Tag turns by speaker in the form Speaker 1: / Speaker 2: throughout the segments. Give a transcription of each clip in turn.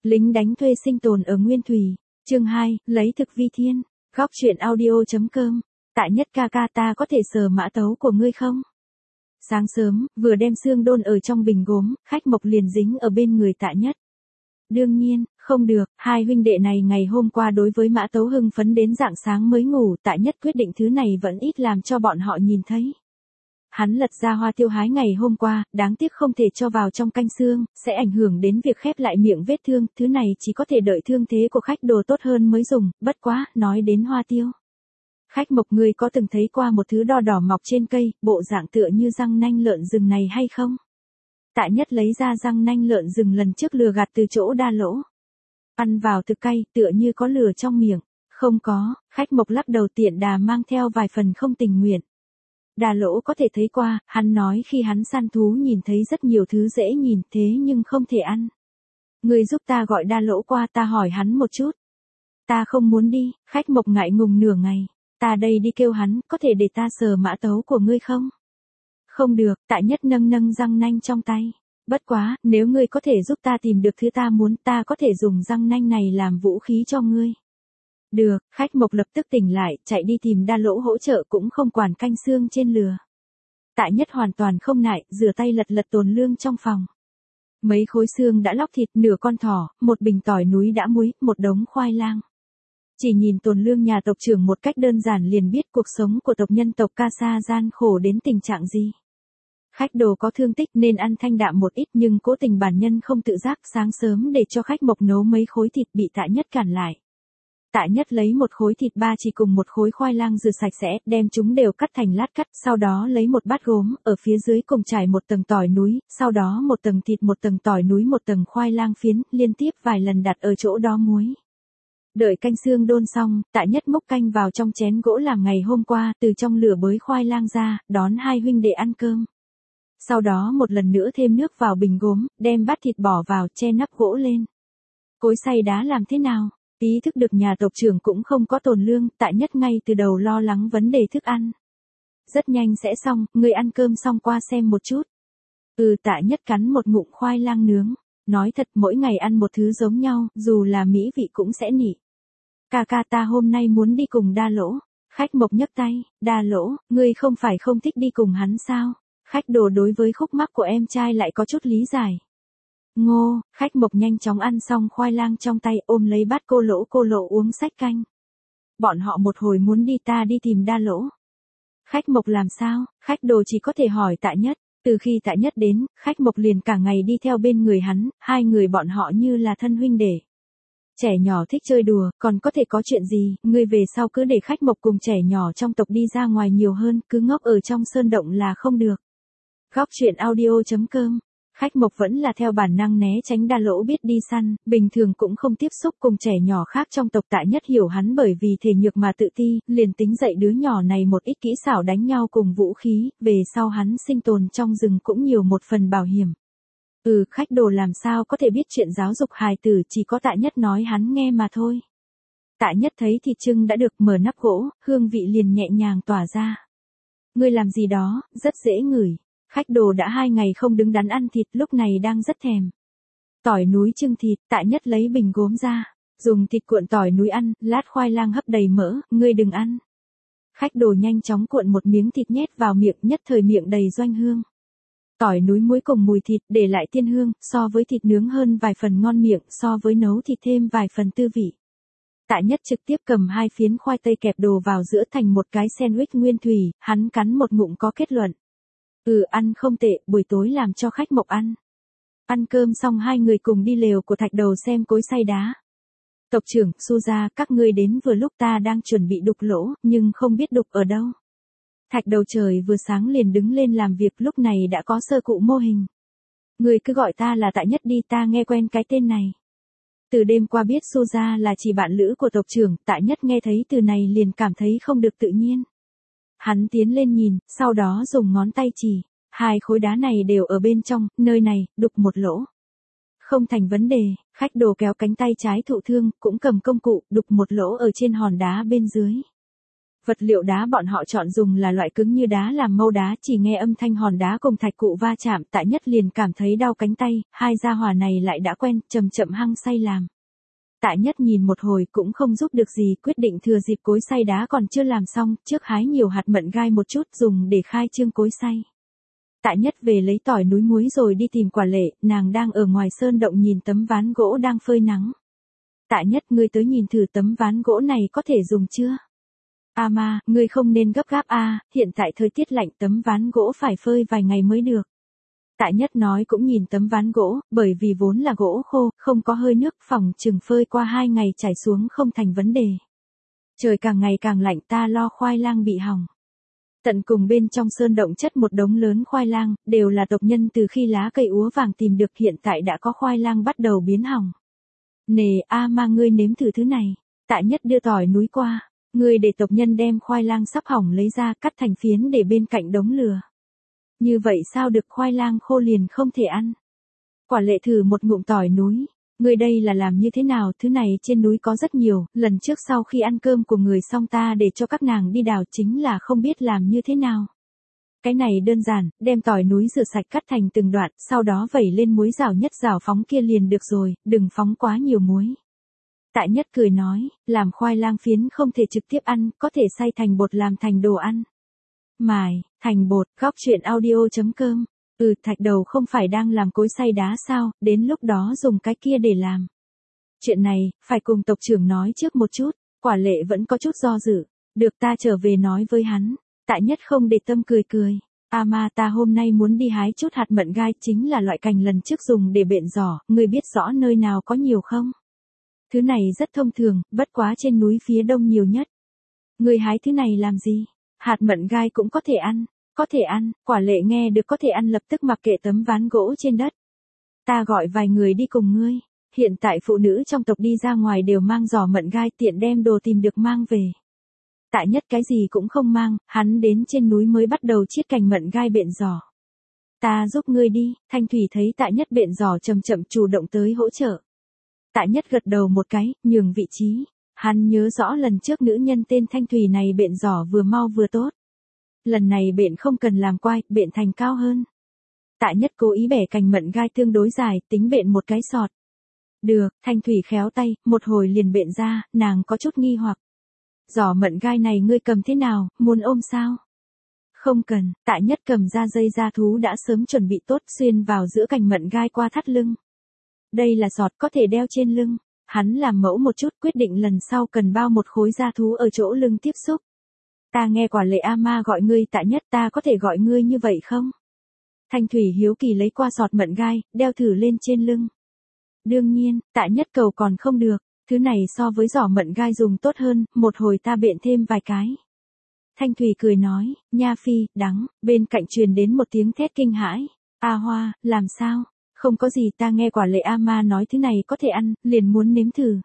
Speaker 1: Lính đánh thuê sinh tồn ở Nguyên Thủy. Chương 2, lấy thực vi thiên. Góc truyện audio.com. Tạ Nhất ca ca, ta có thể sờ mã tấu của ngươi không? Sáng sớm, vừa đem xương đôn ở trong bình gốm, Khách Mộc liền dính ở bên người Tạ Nhất. Đương nhiên, không được, hai huynh đệ này ngày hôm qua đối với mã tấu hưng phấn đến rạng sáng mới ngủ. Tạ Nhất quyết định thứ này vẫn ít làm cho bọn họ nhìn thấy. Hắn lật ra hoa tiêu hái ngày hôm qua, đáng tiếc không thể cho vào trong canh xương, sẽ ảnh hưởng đến việc khép lại miệng vết thương, thứ này chỉ có thể đợi thương thế của Khách Đồ tốt hơn mới dùng. Bất quá, nói đến hoa tiêu. Khách Mộc, ngươi có từng thấy qua một thứ đo đỏ mọc trên cây, bộ dạng tựa như răng nanh lợn rừng này hay không? Tạ Nhất lấy ra răng nanh lợn rừng lần trước lừa gạt từ chỗ Đa Lỗ. Ăn vào thực cay, tựa như có lửa trong miệng. Không có, Khách Mộc lắc đầu, tiện đà mang theo vài phần không tình nguyện. Đa Lỗ có thể thấy qua, hắn nói khi hắn săn thú nhìn thấy rất nhiều thứ dễ nhìn thế nhưng không thể ăn. Ngươi giúp ta gọi Đa Lỗ qua, ta hỏi hắn một chút. Ta không muốn đi, Khách Mộc ngại ngùng nửa ngày. Ta đây đi kêu hắn, có thể để ta sờ mã tấu của ngươi không? Không được, Tạ Nhất nâng răng nanh trong tay. Bất quá, nếu ngươi có thể giúp ta tìm được thứ ta muốn, ta có thể dùng răng nanh này làm vũ khí cho ngươi. Được, Khách Mộc lập tức tỉnh lại, chạy đi tìm Đa Lỗ hỗ trợ, cũng không quản canh xương trên lửa. Tạ Nhất hoàn toàn không nại, rửa tay lật tồn lương trong phòng. Mấy khối xương đã lóc thịt, nửa con thỏ, một bình tỏi núi đã muối, một đống khoai lang. Chỉ nhìn tồn lương nhà tộc trưởng một cách đơn giản liền biết cuộc sống của tộc nhân tộc Ca Sa gian khổ đến tình trạng gì. Khách Đồ có thương tích nên ăn thanh đạm một ít, nhưng cố tình bản nhân không tự giác, sáng sớm để cho Khách Mộc nấu mấy khối thịt bị Tạ Nhất cản lại. Tạ Nhất lấy một khối thịt ba chỉ cùng một khối khoai lang rửa sạch sẽ, đem chúng đều cắt thành lát cắt, sau đó lấy một bát gốm, ở phía dưới cùng trải một tầng tỏi núi, sau đó một tầng thịt, một tầng tỏi núi, một tầng khoai lang phiến, liên tiếp vài lần đặt ở chỗ đó muối. Đợi canh xương đôn xong, Tạ Nhất múc canh vào trong chén gỗ làm ngày hôm qua, từ trong lửa bới khoai lang ra, đón hai huynh đệ ăn cơm. Sau đó một lần nữa thêm nước vào bình gốm, đem bát thịt bỏ vào, che nắp gỗ lên. Cối xay đá làm thế nào? Ý thức được nhà tộc trưởng cũng không có tồn lương, Tạ Nhất ngay từ đầu lo lắng vấn đề thức ăn. Rất nhanh sẽ xong, ngươi ăn cơm xong qua xem một chút. Tạ Nhất cắn một ngụm khoai lang nướng. Nói thật, mỗi ngày ăn một thứ giống nhau, dù là mỹ vị cũng sẽ nị. Ca ca, ta hôm nay muốn đi cùng Đa Lỗ. Khách Mộc nhấc tay. Đa Lỗ, ngươi không phải không thích đi cùng hắn sao? Khách Đồ đối với khúc mắc của em trai lại có chút lý giải. Ngô, Khách Mộc nhanh chóng ăn xong khoai lang trong tay, ôm lấy bát cô lỗ uống sách canh. Bọn họ một hồi muốn đi, ta đi tìm Đa Lỗ. Khách Mộc làm sao? Khách Đồ chỉ có thể hỏi Tạ Nhất. Từ khi Tạ Nhất đến, Khách Mộc liền cả ngày đi theo bên người hắn, hai người bọn họ như là thân huynh đệ. Trẻ nhỏ thích chơi đùa, còn có thể có chuyện gì, ngươi về sau cứ để Khách Mộc cùng trẻ nhỏ trong tộc đi ra ngoài nhiều hơn, cứ ngốc ở trong sơn động là không được. Góc truyện audio.com. Khách Mộc vẫn là theo bản năng né tránh Đa Lỗ, biết đi săn, bình thường cũng không tiếp xúc cùng trẻ nhỏ khác trong tộc. Tạ Nhất hiểu hắn bởi vì thể nhược mà tự ti, liền tính dạy đứa nhỏ này một ít kỹ xảo đánh nhau cùng vũ khí, về sau hắn sinh tồn trong rừng cũng nhiều một phần bảo hiểm. Khách Đồ làm sao có thể biết chuyện giáo dục hài tử, chỉ có Tạ Nhất nói hắn nghe mà thôi. Tạ Nhất thấy thịt trưng đã được, mở nắp gỗ, hương vị liền nhẹ nhàng tỏa ra. Ngươi làm gì đó, rất dễ ngửi. Khách Đồ đã 2 ngày không đứng đắn ăn thịt, lúc này đang rất thèm. Tỏi núi trưng thịt, Tạ Nhất lấy bình gốm ra, dùng thịt cuộn tỏi núi ăn, lát khoai lang hấp đầy mỡ, ngươi đừng ăn. Khách Đồ nhanh chóng cuộn một miếng thịt nhét vào miệng, nhất thời miệng đầy doanh hương. Tỏi núi muối cùng mùi thịt để lại tiên hương, so với thịt nướng hơn vài phần ngon miệng, so với nấu thịt thêm vài phần tư vị. Tạ Nhất trực tiếp cầm 2 phiến khoai tây kẹp đồ vào giữa thành một cái sandwich nguyên thủy, hắn cắn một ngụm có kết luận. Ăn không tệ, buổi tối làm cho Khách Mộc ăn. Ăn cơm xong hai người cùng đi lều của Thạch Đầu xem cối xay đá. Tộc trưởng, Su gia, các ngươi đến vừa lúc, ta đang chuẩn bị đục lỗ, nhưng không biết đục ở đâu. Thạch Đầu trời vừa sáng liền đứng lên làm việc, lúc này đã có sơ cụ mô hình. Người cứ gọi ta là Tạ Nhất đi, ta nghe quen cái tên này. Từ đêm qua biết Su gia là chỉ bạn lữ của tộc trưởng, Tạ Nhất nghe thấy từ này liền cảm thấy không được tự nhiên. Hắn tiến lên nhìn, sau đó dùng ngón tay chỉ, 2 khối đá này đều ở bên trong, nơi này, đục một lỗ. Không thành vấn đề, Khách Đồ kéo cánh tay trái thụ thương, cũng cầm công cụ, đục một lỗ ở trên hòn đá bên dưới. Vật liệu đá bọn họ chọn dùng là loại cứng như đá làm mâu đá, chỉ nghe âm thanh hòn đá cùng thạch cụ va chạm, Tạ Nhất liền cảm thấy đau cánh tay, hai gia hỏa này lại đã quen, chậm chậm hăng say làm. Tạ Nhất nhìn một hồi cũng không giúp được gì, quyết định thừa dịp cối xay đá còn chưa làm xong, trước hái nhiều hạt mận gai một chút dùng để khai trương cối xay. Tạ Nhất về lấy tỏi núi muối rồi đi tìm Quả Lệ, nàng đang ở ngoài sơn động nhìn tấm ván gỗ đang phơi nắng. Tạ Nhất, ngươi tới nhìn thử tấm ván gỗ này có thể dùng chưa? Ma, ngươi không nên gấp gáp hiện tại thời tiết lạnh tấm ván gỗ phải phơi vài ngày mới được. Tạ Nhất nói cũng nhìn tấm ván gỗ, bởi vì vốn là gỗ khô, không có hơi nước, phòng chừng phơi qua 2 ngày chảy xuống không thành vấn đề. Trời càng ngày càng lạnh, ta lo khoai lang bị hỏng. Tận cùng bên trong sơn động chất một đống lớn khoai lang, đều là tộc nhân từ khi lá cây úa vàng tìm được, hiện tại đã có khoai lang bắt đầu biến hỏng. Nè, Ma, ngươi nếm thử thứ này. Tạ Nhất đưa tỏi núi qua. Ngươi để tộc nhân đem khoai lang sắp hỏng lấy ra, cắt thành phiến để bên cạnh đống lửa. Như vậy sao được, khoai lang khô liền không thể ăn. Quả Lệ thử một ngụm tỏi núi. Ngươi đây là làm như thế nào, thứ này trên núi có rất nhiều, lần trước sau khi ăn cơm của người xong ta để cho các nàng đi đào, chính là không biết làm như thế nào. Cái này đơn giản, đem tỏi núi rửa sạch cắt thành từng đoạn, sau đó vẩy lên muối rảo nhất rảo phóng kia liền được rồi, đừng phóng quá nhiều muối. Tạ Nhất cười nói, làm khoai lang phiến không thể trực tiếp ăn, có thể xay thành bột làm thành đồ ăn. Mài, thành bột, góc chuyện audio.com. Thạch Đầu không phải đang làm cối xay đá sao, đến lúc đó dùng cái kia để làm. Chuyện này, phải cùng tộc trưởng nói trước một chút, Quả Lệ vẫn có chút do dự. Được, ta trở về nói với hắn. Tạ Nhất không để tâm cười cười. Ma, ta hôm nay muốn đi hái chút hạt mận gai, chính là loại cành lần trước dùng để bện giỏ, ngươi biết rõ nơi nào có nhiều không? Thứ này rất thông thường, bất quá trên núi phía đông nhiều nhất. Ngươi hái thứ này làm gì? Hạt mận gai cũng có thể ăn. Có thể ăn, Quả Lệ nghe được có thể ăn lập tức mặc kệ tấm ván gỗ trên đất. Ta gọi vài người đi cùng ngươi. Hiện tại phụ nữ trong tộc đi ra ngoài đều mang giỏ mận gai, tiện đem đồ tìm được mang về. Tạ Nhất cái gì cũng không mang, hắn đến trên núi mới bắt đầu chiết cành mận gai bện giỏ. Ta giúp ngươi đi, Thanh Thủy thấy Tạ Nhất bện giỏ chậm chậm chủ động tới hỗ trợ. Tạ Nhất gật đầu một cái, nhường vị trí. Hắn nhớ rõ lần trước nữ nhân tên Thanh Thủy này bện giỏ vừa mau vừa tốt. Lần này bện không cần làm quai, bện thành cao hơn. Tạ Nhất cố ý bẻ cành mận gai tương đối dài, tính bện một cái sọt. Được, Thanh Thủy khéo tay, một hồi liền bện ra, nàng có chút nghi hoặc. Giỏ mận gai này ngươi cầm thế nào, muốn ôm sao? Không cần, Tạ Nhất cầm ra dây da thú đã sớm chuẩn bị tốt, xuyên vào giữa cành mận gai qua thắt lưng. Đây là sọt có thể đeo trên lưng. Hắn làm mẫu một chút, quyết định lần sau cần bao một khối da thú ở chỗ lưng tiếp xúc. Ta nghe Quả Lệ Ma gọi ngươi Tạ Nhất, ta có thể gọi ngươi như vậy không? Thanh Thủy hiếu kỳ lấy qua sọt mận gai, đeo thử lên trên lưng. Đương nhiên, Tạ Nhất cầu còn không được, thứ này so với giỏ mận gai dùng tốt hơn, một hồi ta bện thêm vài cái. Thanh Thủy cười nói, nha phi, đắng, bên cạnh truyền đến một tiếng thét kinh hãi. Hoa, làm sao? Không có gì, ta nghe Quả Lệ Ma nói thứ này có thể ăn, liền muốn nếm thử.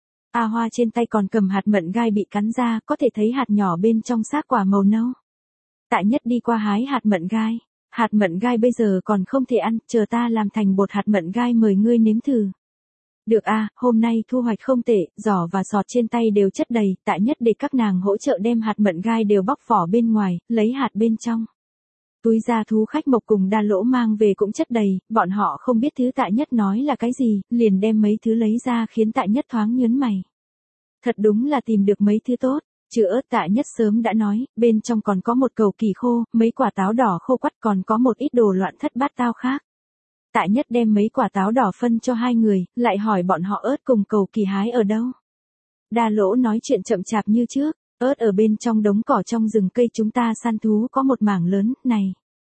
Speaker 1: Hoa trên tay còn cầm hạt mận gai bị cắn ra, có thể thấy hạt nhỏ bên trong xác quả màu nâu. Tạ Nhất đi qua hái hạt mận gai. Hạt mận gai bây giờ còn không thể ăn, chờ ta làm thành bột hạt mận gai mời ngươi nếm thử. Được hôm nay thu hoạch không tệ, giỏ và sọt trên tay đều chất đầy, Tạ Nhất để các nàng hỗ trợ đem hạt mận gai đều bóc vỏ bên ngoài, lấy hạt bên trong. Túi da thú khách mộc cùng đa lỗ mang về cũng chất đầy, bọn họ không biết thứ Tạ Nhất nói là cái gì, liền đem mấy thứ lấy ra khiến Tạ Nhất thoáng nhớn mày. Thật đúng là tìm được mấy thứ tốt, chữa Tạ Nhất sớm đã nói, bên trong còn có một cầu kỳ khô, mấy quả táo đỏ khô quắt, còn có một ít đồ loạn thất bát tao khác. Tạ Nhất đem mấy quả táo đỏ phân cho hai người, lại hỏi bọn họ ớt cùng cầu kỳ hái ở đâu. Đa lỗ nói chuyện chậm chạp như trước, ớt ở bên trong đống cỏ trong rừng cây chúng ta săn thú có một mảng lớn, này.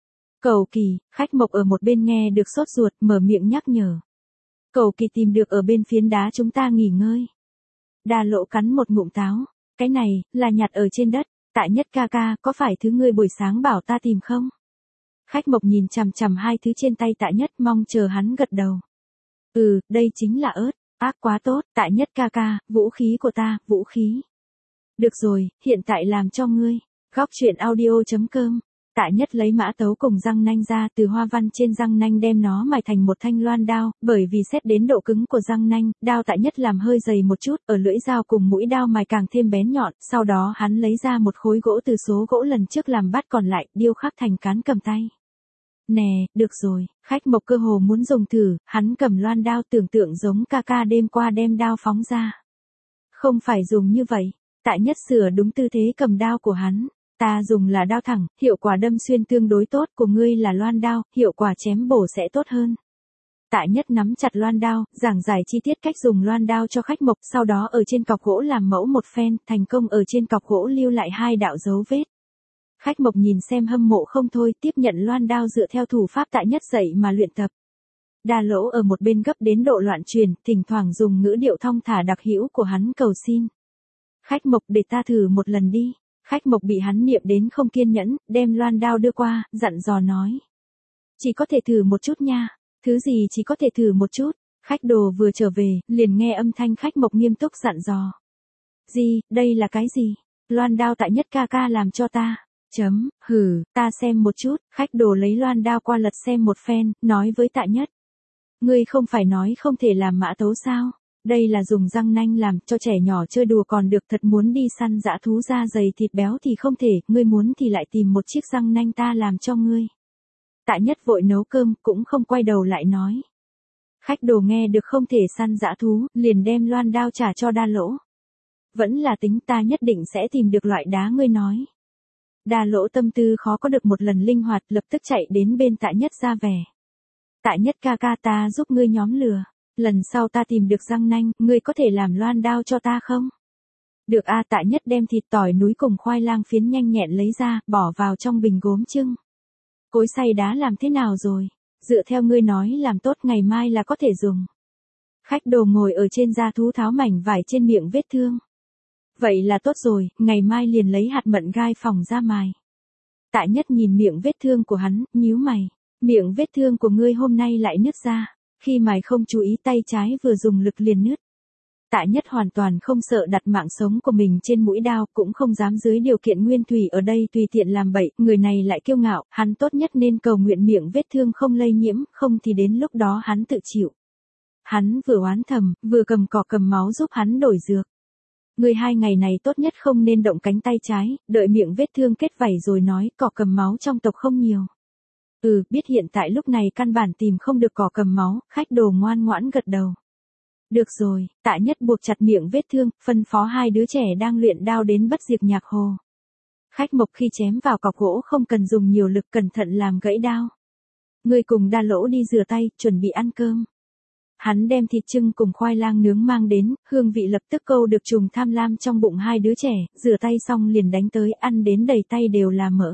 Speaker 1: Cầu kỳ, khách mộc ở một bên nghe được sốt ruột, mở miệng nhắc nhở. Cầu kỳ tìm được ở bên phiến đá chúng ta nghỉ ngơi. Đa lỗ cắn một ngụm táo, cái này, là nhặt ở trên đất, Tạ Nhất ca ca, có phải thứ ngươi buổi sáng bảo ta tìm không? Khách mộc nhìn chằm chằm hai thứ trên tay Tạ Nhất mong chờ hắn gật đầu. Đây chính là ớt, quá tốt, Tạ Nhất ca ca, vũ khí của ta, vũ khí. Được rồi, hiện tại làm cho ngươi. Góc chuyện audio.com Tạ Nhất lấy mã tấu cùng răng nanh ra, từ hoa văn trên răng nanh đem nó mài thành một thanh loan đao, bởi vì xét đến độ cứng của răng nanh, đao Tạ Nhất làm hơi dày một chút, ở lưỡi dao cùng mũi đao mài càng thêm bén nhọn, sau đó hắn lấy ra một khối gỗ từ số gỗ lần trước làm bát còn lại, điêu khắc thành cán cầm tay. Nè, được rồi, Khách Mộc cơ hồ muốn dùng thử, hắn cầm loan đao tưởng tượng giống ca ca đêm qua đem đao phóng ra. Không phải dùng như vậy, Tạ Nhất sửa đúng tư thế cầm đao của hắn. Ta dùng là đao thẳng, hiệu quả đâm xuyên tương đối tốt, của ngươi là loan đao, hiệu quả chém bổ sẽ tốt hơn. Tạ Nhất nắm chặt loan đao, giảng giải chi tiết cách dùng loan đao cho Khách Mộc, sau đó ở trên cọc gỗ làm mẫu một phen, thành công ở trên cọc gỗ lưu lại 2 đạo dấu vết. Khách Mộc nhìn xem hâm mộ không thôi, tiếp nhận loan đao dựa theo thủ pháp Tạ Nhất dạy mà luyện tập. Đa Lỗ ở một bên gấp đến độ loạn truyền, thỉnh thoảng dùng ngữ điệu thong thả đặc hữu của hắn cầu xin. Khách Mộc, để ta thử một lần đi. Khách Mộc bị hắn niệm đến không kiên nhẫn, đem loan đao đưa qua, dặn dò nói. Chỉ có thể thử một chút nha. Thứ gì chỉ có thể thử một chút. Khách Đồ vừa trở về, liền nghe âm thanh Khách Mộc nghiêm túc dặn dò. Gì, đây là cái gì? Loan đao Tạ Nhất ca ca làm cho ta. Ta xem một chút. Khách Đồ lấy loan đao qua lật xem một phen, nói với Tạ Nhất. Ngươi không phải nói không thể làm mã tấu sao? Đây là dùng răng nanh làm, cho trẻ nhỏ chơi đùa còn được, thật muốn đi săn dã thú da dày thịt béo thì không thể, ngươi muốn thì lại tìm một chiếc răng nanh ta làm cho ngươi. Tạ Nhất vội nấu cơm, cũng không quay đầu lại nói. Khách Đồ nghe được không thể săn dã thú, liền đem loan đao trả cho Đa Lỗ. Vẫn là tính, ta nhất định sẽ tìm được loại đá ngươi nói. Đa Lỗ tâm tư khó có được một lần linh hoạt, lập tức chạy đến bên Tạ Nhất ra vẻ. Tạ Nhất ca ca, ta giúp ngươi nhóm lửa. Lần sau ta tìm được răng nanh, ngươi có thể làm loan đao cho ta không? Được a. Tạ Nhất đem thịt tỏi núi cùng khoai lang phiến nhanh nhẹn lấy ra, bỏ vào trong bình gốm trưng. Cối xay đá làm thế nào rồi? Dựa theo ngươi nói làm tốt, ngày mai là có thể dùng. Khách Đồ ngồi ở trên da thú tháo mảnh vải trên miệng vết thương. Vậy là tốt rồi, ngày mai liền lấy hạt mận gai phỏng ra mài. Tạ Nhất nhìn miệng vết thương của hắn, nhíu mày. Miệng vết thương của ngươi hôm nay lại nứt ra. Khi mài không chú ý, tay trái vừa dùng lực liền nứt. Tạ Nhất hoàn toàn không sợ đặt mạng sống của mình trên mũi đao, cũng không dám dưới điều kiện nguyên thủy ở đây tùy tiện làm bậy, người này lại kiêu ngạo, hắn tốt nhất nên cầu nguyện miệng vết thương không lây nhiễm, không thì đến lúc đó hắn tự chịu. Hắn vừa oán thầm, vừa cầm cỏ cầm máu giúp hắn đổi dược. Người 2 ngày này tốt nhất không nên động cánh tay trái, đợi miệng vết thương kết vảy rồi nói, cỏ cầm máu trong tộc không nhiều. Biết hiện tại lúc này căn bản tìm không được cỏ cầm máu, Khách Đồ ngoan ngoãn gật đầu. Được rồi, Tạ Nhất buộc chặt miệng vết thương, phân phó 2 đứa trẻ đang luyện đao đến Bất Diệt Nhạc Hồ. Khách Mộc khi chém vào cọc gỗ không cần dùng nhiều lực, cẩn thận làm gãy đao. Ngươi cùng Đa Lỗ đi rửa tay, chuẩn bị ăn cơm. Hắn đem thịt trưng cùng khoai lang nướng mang đến, hương vị lập tức câu được trùng tham lam trong bụng 2 đứa trẻ, rửa tay xong liền đánh tới, ăn đến đầy tay đều là mỡ.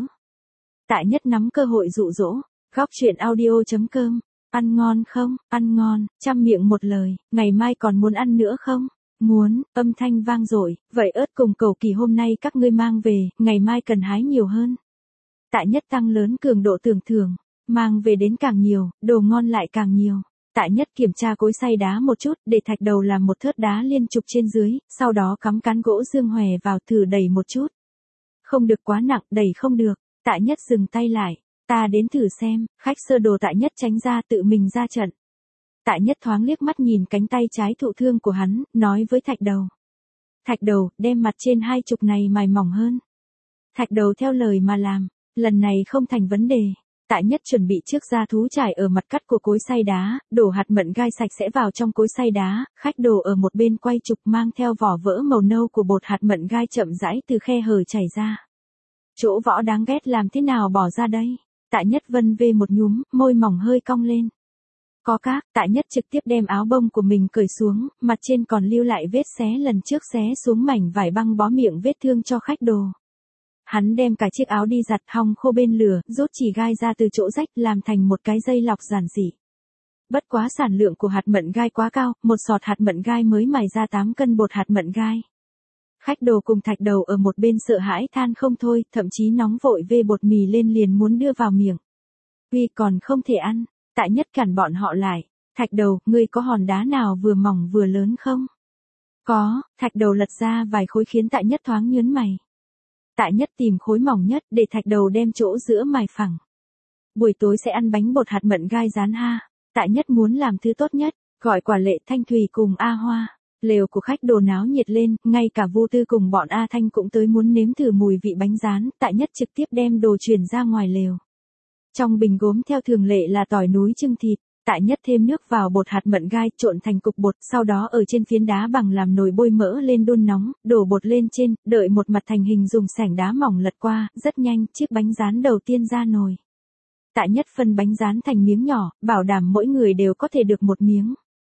Speaker 1: Tạ Nhất nắm cơ hội dụ dỗ. Góc truyện audio.com. Ăn ngon không? Ăn ngon. Trăm miệng một lời. Ngày mai còn muốn ăn nữa không? Muốn. Âm thanh vang dội. Vậy ớt cùng cầu kỳ hôm nay các ngươi mang về, ngày mai cần hái nhiều hơn. Tạ Nhất tăng lớn cường độ tưởng thưởng. Mang về đến càng nhiều, đồ ngon lại càng nhiều. Tạ Nhất kiểm tra cối xay đá một chút, để thạch đầu làm một thớt đá liên trục trên dưới, sau đó cắm cán gỗ dương hòe vào, thử đẩy một chút. Không được quá nặng, đẩy không được. Tạ Nhất dừng tay lại. Ta đến thử xem. Khách Sơ Đồ Tạ Nhất tránh ra, tự mình ra trận. Tạ Nhất thoáng liếc mắt nhìn cánh tay trái thụ thương của hắn, nói với Thạch Đầu. Thạch Đầu, đem mặt trên 20 này mài mỏng hơn. Thạch Đầu theo lời mà làm. Lần này không thành vấn đề. Tạ Nhất chuẩn bị trước da thú trải ở mặt cắt của cối xay đá, đổ hạt mận gai sạch sẽ vào trong cối xay đá, Khách Đồ ở một bên quay trục mang theo vỏ vỡ màu nâu của bột hạt mận gai chậm rãi từ khe hở chảy ra. Chỗ vỏ đáng ghét làm thế nào bỏ ra đây? Tạ Nhất vân vê một nhúm, môi mỏng hơi cong lên. Có các, Tạ Nhất trực tiếp đem áo bông của mình cởi xuống, mặt trên còn lưu lại vết xé lần trước xé xuống mảnh vải băng bó miệng vết thương cho Khách Đồ. Hắn đem cả chiếc áo đi giặt hong khô bên lửa, rút chỉ gai ra từ chỗ rách làm thành một cái dây lọc giản dị. Bất quá sản lượng của hạt mận gai quá cao, một sọt hạt mận gai mới mài ra 8 cân bột hạt mận gai. Khách Đồ cùng Thạch Đầu ở một bên sợ hãi than không thôi, thậm chí nóng vội vê bột mì lên liền muốn đưa vào miệng. Uy, còn không thể ăn. Tạ Nhất cản bọn họ lại. Thạch Đầu, ngươi có hòn đá nào vừa mỏng vừa lớn không? Có. Thạch Đầu lật ra vài khối khiến Tạ Nhất thoáng nhớn mày. Tạ Tạ Nhất tìm khối mỏng nhất để thạch đầu đem chỗ giữa mài phẳng. Buổi tối sẽ ăn bánh bột hạt mận gai rán ha. Tạ Nhất muốn làm thứ tốt nhất, gọi Quả Lệ, Thanh Thùy cùng A Hoa. Lều của khách đồ náo nhiệt lên, ngay cả Vô Tư cùng bọn A Thanh cũng tới muốn nếm thử mùi vị bánh rán. Tạ Nhất trực tiếp đem đồ chuyển ra ngoài lều. Trong bình gốm theo thường lệ là tỏi núi chưng thịt. Tạ Nhất thêm nước vào bột hạt mận gai trộn thành cục bột, sau đó ở trên phiến đá bằng làm nồi bôi mỡ lên đun nóng, đổ bột lên trên, đợi một mặt thành hình dùng sảnh đá mỏng lật qua, rất nhanh, chiếc bánh rán đầu tiên ra nồi. Tạ Nhất phân bánh rán thành miếng nhỏ, bảo đảm mỗi người đều có thể được một miếng.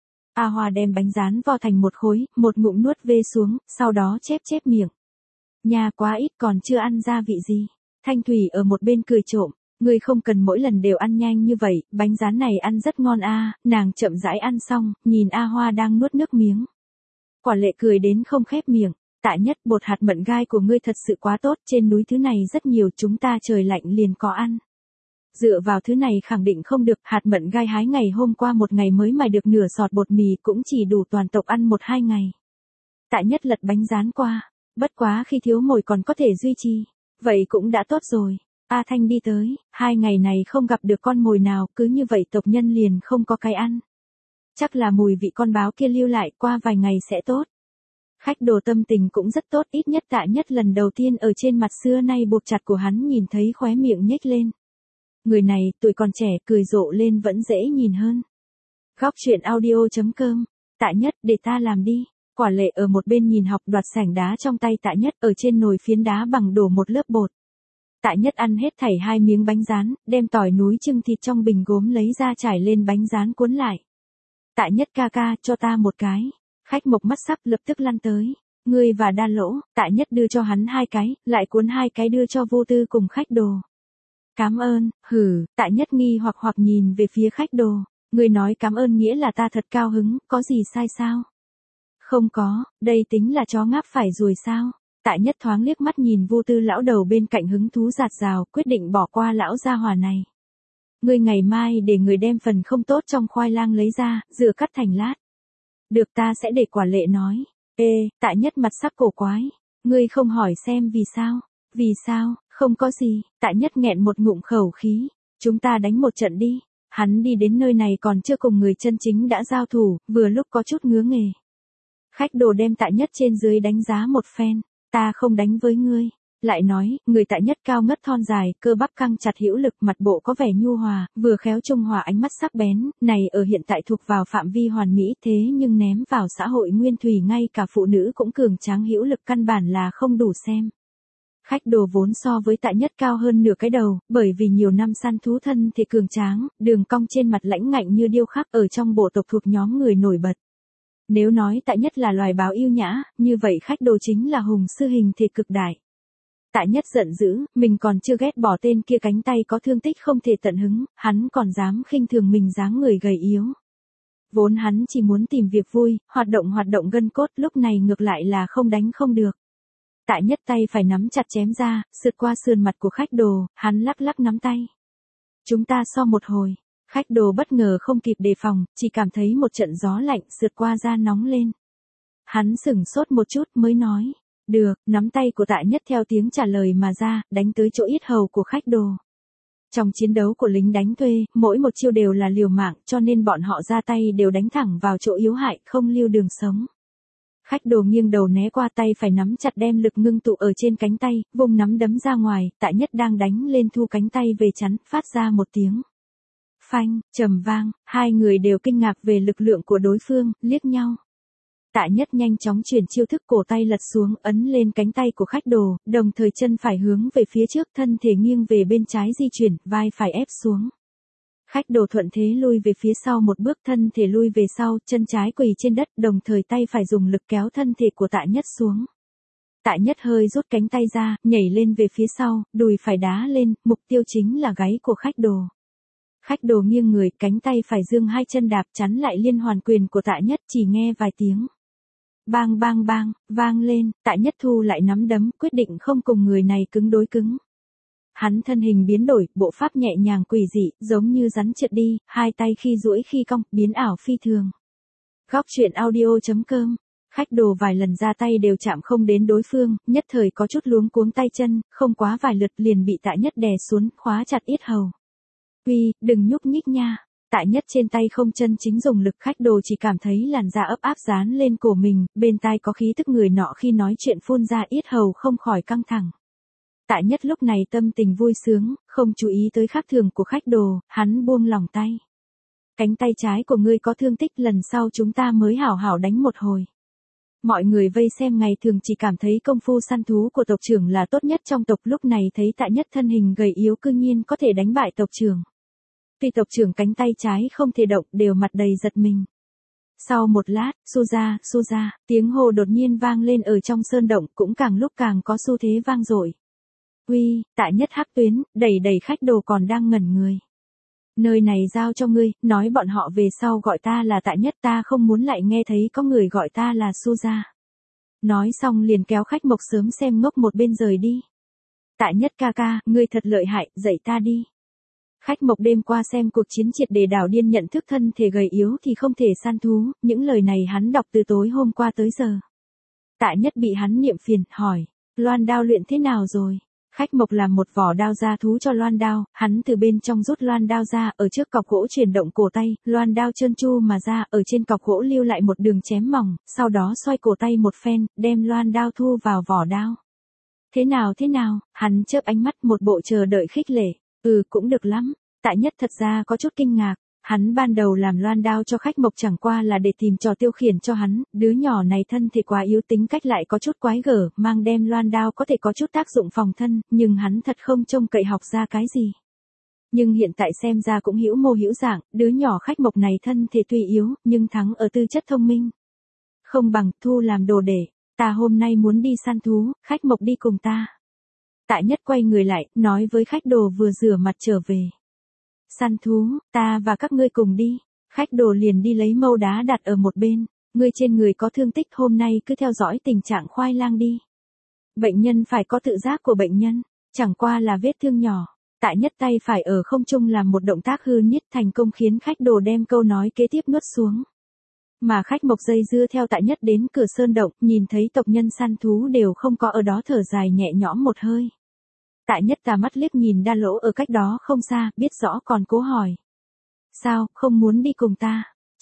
Speaker 1: A Hoa đem bánh rán vo thành một khối, một ngụm nuốt vê xuống, sau đó chép chép miệng. Nhà quá ít còn chưa ăn gia vị gì. Thanh Thùy ở một bên cười trộm. Ngươi không cần mỗi lần đều ăn nhanh như vậy, bánh rán này ăn rất ngon a. Nàng chậm rãi ăn xong, nhìn A Hoa đang nuốt nước miếng. Quả Lệ cười đến không khép miệng. Tạ Nhất, bột hạt mận gai của ngươi thật sự quá tốt, trên núi thứ này rất nhiều, chúng ta trời lạnh liền có ăn. Dựa vào thứ này khẳng định không được, hạt mận gai hái ngày hôm qua một ngày mới mài được nửa sọt bột mì cũng chỉ đủ toàn tộc ăn 1-2 ngày. Tạ Nhất lật bánh rán qua, bất quá khi thiếu mồi còn có thể duy trì, vậy cũng đã tốt rồi. A Thanh đi tới, 2 ngày này không gặp được con mồi nào, cứ như vậy tộc nhân liền không có cái ăn. Chắc là mùi vị con báo kia lưu lại, qua vài ngày sẽ tốt. Khách đồ tâm tình cũng rất tốt, ít nhất Tạ Nhất lần đầu tiên ở trên mặt xưa nay buộc chặt của hắn nhìn thấy khóe miệng nhếch lên. Người này, tuổi còn trẻ, cười rộ lên vẫn dễ nhìn hơn. Góc truyện audio.com. Tạ Nhất, để ta làm đi. Quả Lệ ở một bên nhìn học, đoạt sảnh đá trong tay Tạ Nhất, ở trên nồi phiến đá bằng đổ một lớp bột. Tạ Nhất ăn hết thảy 2 miếng bánh rán, đem tỏi núi chưng thịt trong bình gốm lấy ra trải lên bánh rán cuốn lại. Tạ Nhất ca ca, cho ta một cái. Khách Mộc Mắt Sắp lập tức lăn tới. Ngươi và Đa Lỗ. Tạ Nhất đưa cho hắn 2 cái, lại cuốn 2 cái đưa cho Vô Tư cùng khách đồ. Cảm ơn. Tạ Nhất nghi hoặc nhìn về phía khách đồ. Ngươi nói cảm ơn nghĩa là ta thật cao hứng, có gì sai sao? Không có, đây tính là chó ngáp phải ruồi sao? Tạ Nhất thoáng liếc mắt nhìn Vô Tư lão đầu bên cạnh hứng thú rạt rào, quyết định bỏ qua lão gia hỏa này. Ngươi ngày mai để người đem phần không tốt trong khoai lang lấy ra, rửa cắt thành lát. Được, ta sẽ để Quả Lệ nói. Tạ Nhất mặt sắc cổ quái. Ngươi không hỏi xem vì sao? Vì sao? Không có gì. Tạ Nhất nghẹn một ngụm khẩu khí. Chúng ta đánh một trận đi. Hắn đi đến nơi này còn chưa cùng người chân chính đã giao thủ, vừa lúc có chút ngứa nghề. Khách đồ đem Tạ Nhất trên dưới đánh giá một phen. Ta không đánh với ngươi. Lại nói, người Tạ Nhất cao ngất thon dài, cơ bắp căng chặt hữu lực, mặt bộ có vẻ nhu hòa, vừa khéo trung hòa, ánh mắt sắc bén, này ở hiện tại thuộc vào phạm vi hoàn mỹ, thế nhưng ném vào xã hội nguyên thủy ngay cả phụ nữ cũng cường tráng hữu lực, căn bản là không đủ xem. Khách đồ vốn so với Tạ Nhất cao hơn nửa cái đầu, bởi vì nhiều năm săn thú thân thì cường tráng, đường cong trên mặt lãnh ngạnh như điêu khắc, ở trong bộ tộc thuộc nhóm người nổi bật. Nếu nói Tạ Nhất là loài báo yêu nhã, như vậy khách đồ chính là hùng sư hình thể cực đại. Tạ Nhất giận dữ, mình còn chưa ghét bỏ tên kia cánh tay có thương tích không thể tận hứng, hắn còn dám khinh thường mình dáng người gầy yếu. Vốn hắn chỉ muốn tìm việc vui, hoạt động gân cốt, lúc này ngược lại là không đánh không được. Tạ Nhất tay phải nắm chặt chém ra, sượt qua sườn mặt của khách đồ, hắn lắc lắc nắm tay. Chúng ta so một hồi. Khách đồ bất ngờ không kịp đề phòng, chỉ cảm thấy một trận gió lạnh sượt qua da nóng lên. Hắn sửng sốt một chút mới nói. Được, nắm tay của Tạ Nhất theo tiếng trả lời mà ra, đánh tới chỗ yết hầu của khách đồ. Trong chiến đấu của lính đánh thuê, mỗi một chiêu đều là liều mạng, cho nên bọn họ ra tay đều đánh thẳng vào chỗ yếu hại, không lưu đường sống. Khách đồ nghiêng đầu né qua, tay phải nắm chặt đem lực ngưng tụ ở trên cánh tay, vùng nắm đấm ra ngoài, Tạ Nhất đang đánh lên thu cánh tay về chắn, phát ra một tiếng phanh, trầm vang, hai người đều kinh ngạc về lực lượng của đối phương, liếc nhau. Tạ Nhất nhanh chóng chuyển chiêu thức, cổ tay lật xuống, ấn lên cánh tay của khách đồ, đồng thời chân phải hướng về phía trước, thân thể nghiêng về bên trái di chuyển, vai phải ép xuống. Khách đồ thuận thế lui về phía sau một bước, thân thể lui về sau, chân trái quỳ trên đất, đồng thời tay phải dùng lực kéo thân thể của Tạ Nhất xuống. Tạ Nhất hơi rút cánh tay ra, nhảy lên về phía sau, đùi phải đá lên, mục tiêu chính là gáy của khách đồ. Khách đồ nghiêng người, cánh tay phải dương hai chân đạp chắn lại liên hoàn quyền của Tạ Nhất, chỉ nghe vài tiếng. Bang bang bang, vang lên, Tạ Nhất thu lại nắm đấm, quyết định không cùng người này cứng đối cứng. Hắn thân hình biến đổi, bộ pháp nhẹ nhàng quỷ dị, giống như rắn trượt đi, hai tay khi duỗi khi cong, biến ảo phi thường. Góc truyện audio.com Khách đồ vài lần ra tay đều chạm không đến đối phương, nhất thời có chút luống cuống tay chân, không quá vài lượt liền bị Tạ Nhất đè xuống, khóa chặt yết hầu. Uy, đừng nhúc nhích nha. Tạ Nhất trên tay không chân chính dùng lực, khách đồ chỉ cảm thấy làn da ấp áp dán lên cổ mình, bên tai có khí tức người nọ khi nói chuyện phun ra, yết hầu không khỏi căng thẳng. Tạ Nhất lúc này tâm tình vui sướng, không chú ý tới khác thường của khách đồ, hắn buông lỏng tay. Cánh tay trái của ngươi có thương tích, lần sau chúng ta mới hảo hảo đánh một hồi. Mọi người vây xem ngày thường chỉ cảm thấy công phu săn thú của tộc trưởng là tốt nhất trong tộc, lúc này thấy Tạ Nhất thân hình gầy yếu cư nhiên có thể đánh bại tộc trưởng. Tuy tộc trưởng cánh tay trái không thể động, đều mặt đầy giật mình. Sau một lát, su ra, tiếng hô đột nhiên vang lên ở trong sơn động, cũng càng lúc càng có xu thế vang dội. Uy, Tạ Nhất hắc tuyến, đẩy khách đồ còn đang ngẩn người. Nơi này giao cho ngươi, nói bọn họ về sau gọi ta là Tạ Nhất, ta không muốn lại nghe thấy có người gọi ta là Su Gia. Nói xong liền kéo khách Mộc sớm xem ngốc một bên rời đi. Tạ Nhất ca ca, ngươi thật lợi hại, dạy ta đi. Khách Mộc đêm qua xem cuộc chiến triệt để đảo điên, nhận thức thân thể gầy yếu thì không thể săn thú, những lời này hắn đọc từ tối hôm qua tới giờ. Tạ Nhất bị hắn niệm phiền, hỏi, loan đao luyện thế nào rồi? Khách Mộc làm một vỏ đao ra thú cho loan đao, hắn từ bên trong rút loan đao ra, ở trước cọc gỗ chuyển động cổ tay, loan đao trơn tru mà ra, ở trên cọc gỗ lưu lại một đường chém mỏng, sau đó xoay cổ tay một phen, đem loan đao thu vào vỏ đao. Thế nào, hắn chớp ánh mắt một bộ chờ đợi khích lệ, cũng được lắm. Tạ Nhất thật ra có chút kinh ngạc, hắn ban đầu làm loan đao cho khách Mộc chẳng qua là để tìm trò tiêu khiển cho hắn, đứa nhỏ này thân thể quá yếu, tính cách lại có chút quái gở, mang đem loan đao có thể có chút tác dụng phòng thân, nhưng hắn thật không trông cậy học ra cái gì. Nhưng hiện tại xem ra cũng hữu mô hữu dạng, đứa nhỏ khách Mộc này thân thể tuy yếu, nhưng thắng ở tư chất thông minh. Không bằng thu làm đồ để, ta hôm nay muốn đi săn thú, khách Mộc đi cùng ta. Tạ Nhất quay người lại, nói với khách đồ vừa rửa mặt trở về. Săn thú, ta và các ngươi cùng đi. Khách đồ liền đi lấy mâu đá đặt ở một bên. Ngươi trên người có thương tích, hôm nay cứ theo dõi tình trạng khoai lang đi. Bệnh nhân phải có tự giác của bệnh nhân, chẳng qua là vết thương nhỏ. Tạ Nhất tay phải ở không trung làm một động tác hư niết, thành công khiến khách đồ đem câu nói kế tiếp nuốt xuống. Mà khách Mộc dây dưa theo Tạ Nhất đến cửa sơn động, nhìn thấy tộc nhân săn thú đều không có ở đó, thở dài nhẹ nhõm một hơi. Tạ Nhất tà mắt liếc nhìn Đa Lỗ ở cách đó không xa, biết rõ còn cố hỏi. Sao, không muốn đi cùng ta?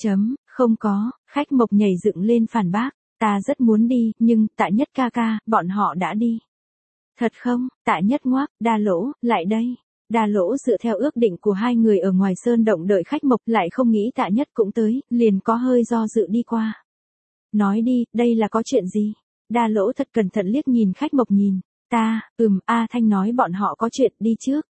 Speaker 1: Không có, khách Mộc nhảy dựng lên phản bác, ta rất muốn đi, nhưng, Tạ Nhất ca ca, bọn họ đã đi. Thật không? Tạ Nhất ngoác, Đa Lỗ, lại đây. Đa Lỗ dựa theo ước định của hai người ở ngoài sơn động đợi khách Mộc, lại không nghĩ Tạ Nhất cũng tới, liền có hơi do dự đi qua. Nói đi, đây là có chuyện gì? Đa Lỗ thật cẩn thận liếc nhìn khách Mộc nhìn. A Thanh nói bọn họ có chuyện, đi trước.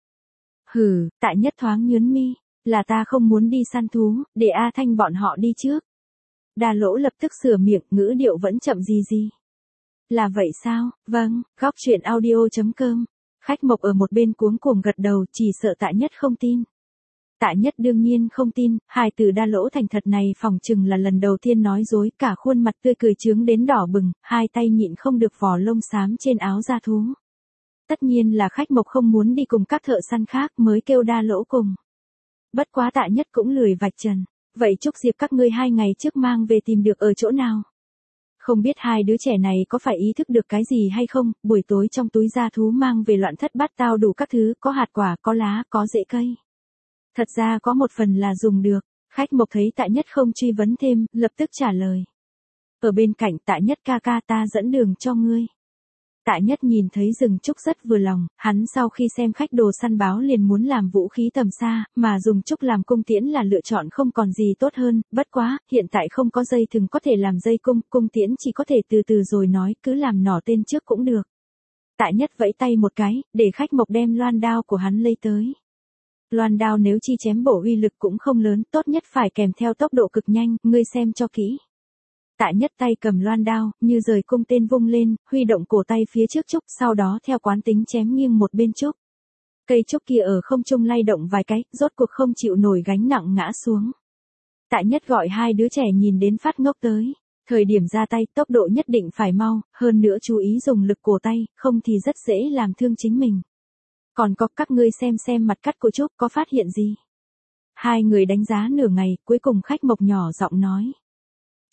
Speaker 1: Tạ Nhất thoáng nhướng mi, là ta không muốn đi săn thú, để A Thanh bọn họ đi trước. Đa Lỗ lập tức sửa miệng, ngữ điệu vẫn chậm gì. Là vậy sao? Vâng, góc truyện audio.com. Khách Mộc ở một bên cuống cuồng gật đầu, chỉ sợ Tạ Nhất không tin. Tạ Nhất đương nhiên không tin, hài tử Đa Lỗ thành thật này phỏng chừng là lần đầu tiên nói dối, cả khuôn mặt tươi cười trướng đến đỏ bừng, hai tay nhịn không được vò lông xám trên áo da thú. Tất nhiên là khách Mộc không muốn đi cùng các thợ săn khác mới kêu Đa Lỗ cùng. Bất quá Tạ Nhất cũng lười vạch trần, vậy Trúc Diệp các ngươi 2 ngày trước mang về tìm được ở chỗ nào? Không biết hai đứa trẻ này có phải ý thức được cái gì hay không, buổi tối trong túi da thú mang về loạn thất bát tao đủ các thứ, có hạt quả, có lá, có rễ cây. Thật ra có một phần là dùng được, khách Mộc thấy Tạ Nhất không truy vấn thêm, lập tức trả lời. Ở bên cạnh, Tạ Nhất ca ca, ta dẫn đường cho ngươi. Tạ Nhất nhìn thấy rừng trúc rất vừa lòng, hắn sau khi xem khách đồ săn báo liền muốn làm vũ khí tầm xa, mà dùng trúc làm cung tiễn là lựa chọn không còn gì tốt hơn, bất quá, hiện tại không có dây thừng có thể làm dây cung tiễn chỉ có thể từ từ rồi nói, cứ làm nỏ tên trước cũng được. Tạ Nhất vẫy tay một cái, để khách Mộc đem loan đao của hắn lấy tới. Loan đao nếu chi chém bổ uy lực cũng không lớn, tốt nhất phải kèm theo tốc độ cực nhanh, ngươi xem cho kỹ. Tạ Nhất tay cầm loan đao, như rời cung tên vung lên, huy động cổ tay phía trước trúc, sau đó theo quán tính chém nghiêng một bên trúc. Cây trúc kia ở không trung lay động vài cái, rốt cuộc không chịu nổi gánh nặng ngã xuống. Tạ Nhất gọi hai đứa trẻ nhìn đến phát ngốc tới. Thời điểm ra tay, tốc độ nhất định phải mau, hơn nữa chú ý dùng lực cổ tay, không thì rất dễ làm thương chính mình. Còn có các ngươi xem mặt cắt của trúc có phát hiện gì? Hai người đánh giá nửa ngày, cuối cùng khách Mộc nhỏ giọng nói.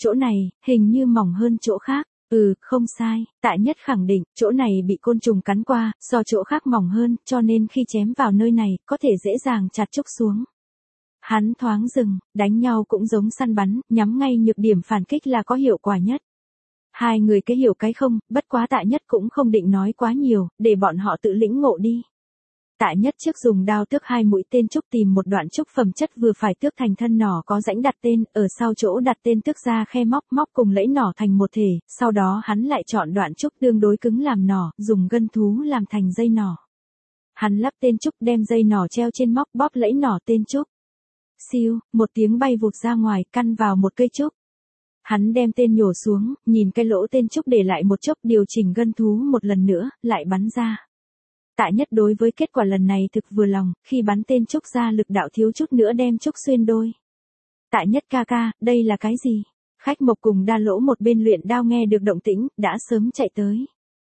Speaker 1: chỗ này, hình như mỏng hơn chỗ khác. Không sai, Tạ Nhất khẳng định, chỗ này bị côn trùng cắn qua, do chỗ khác mỏng hơn, cho nên khi chém vào nơi này, có thể dễ dàng chặt trúc xuống. Hắn thoáng dừng, đánh nhau cũng giống săn bắn, nhắm ngay nhược điểm phản kích là có hiệu quả nhất. Hai người cái hiểu cái không, bất quá Tạ Nhất cũng không định nói quá nhiều, để bọn họ tự lĩnh ngộ đi. Tạ Nhất trước dùng đao tước 2 mũi tên trúc tìm một đoạn trúc phẩm chất vừa phải tước thành thân nỏ có rãnh đặt tên, ở sau chỗ đặt tên tước ra khe móc cùng lẫy nỏ thành một thể, sau đó hắn lại chọn đoạn trúc tương đối cứng làm nỏ, dùng gân thú làm thành dây nỏ. Hắn lắp tên trúc đem dây nỏ treo trên móc bóp lẫy nỏ tên trúc. Siêu, một tiếng bay vụt ra ngoài, căn vào một cây trúc. Hắn đem tên nhổ xuống, nhìn cái lỗ tên trúc để lại một chốc điều chỉnh gân thú một lần nữa, lại bắn ra. Tạ Nhất đối với kết quả lần này thực vừa lòng, khi bắn tên trúc ra lực đạo thiếu chút nữa đem trúc xuyên đôi. Tạ Nhất ca ca, đây là cái gì? Khách Mộc cùng Đa Lỗ một bên luyện đao nghe được động tĩnh, đã sớm chạy tới.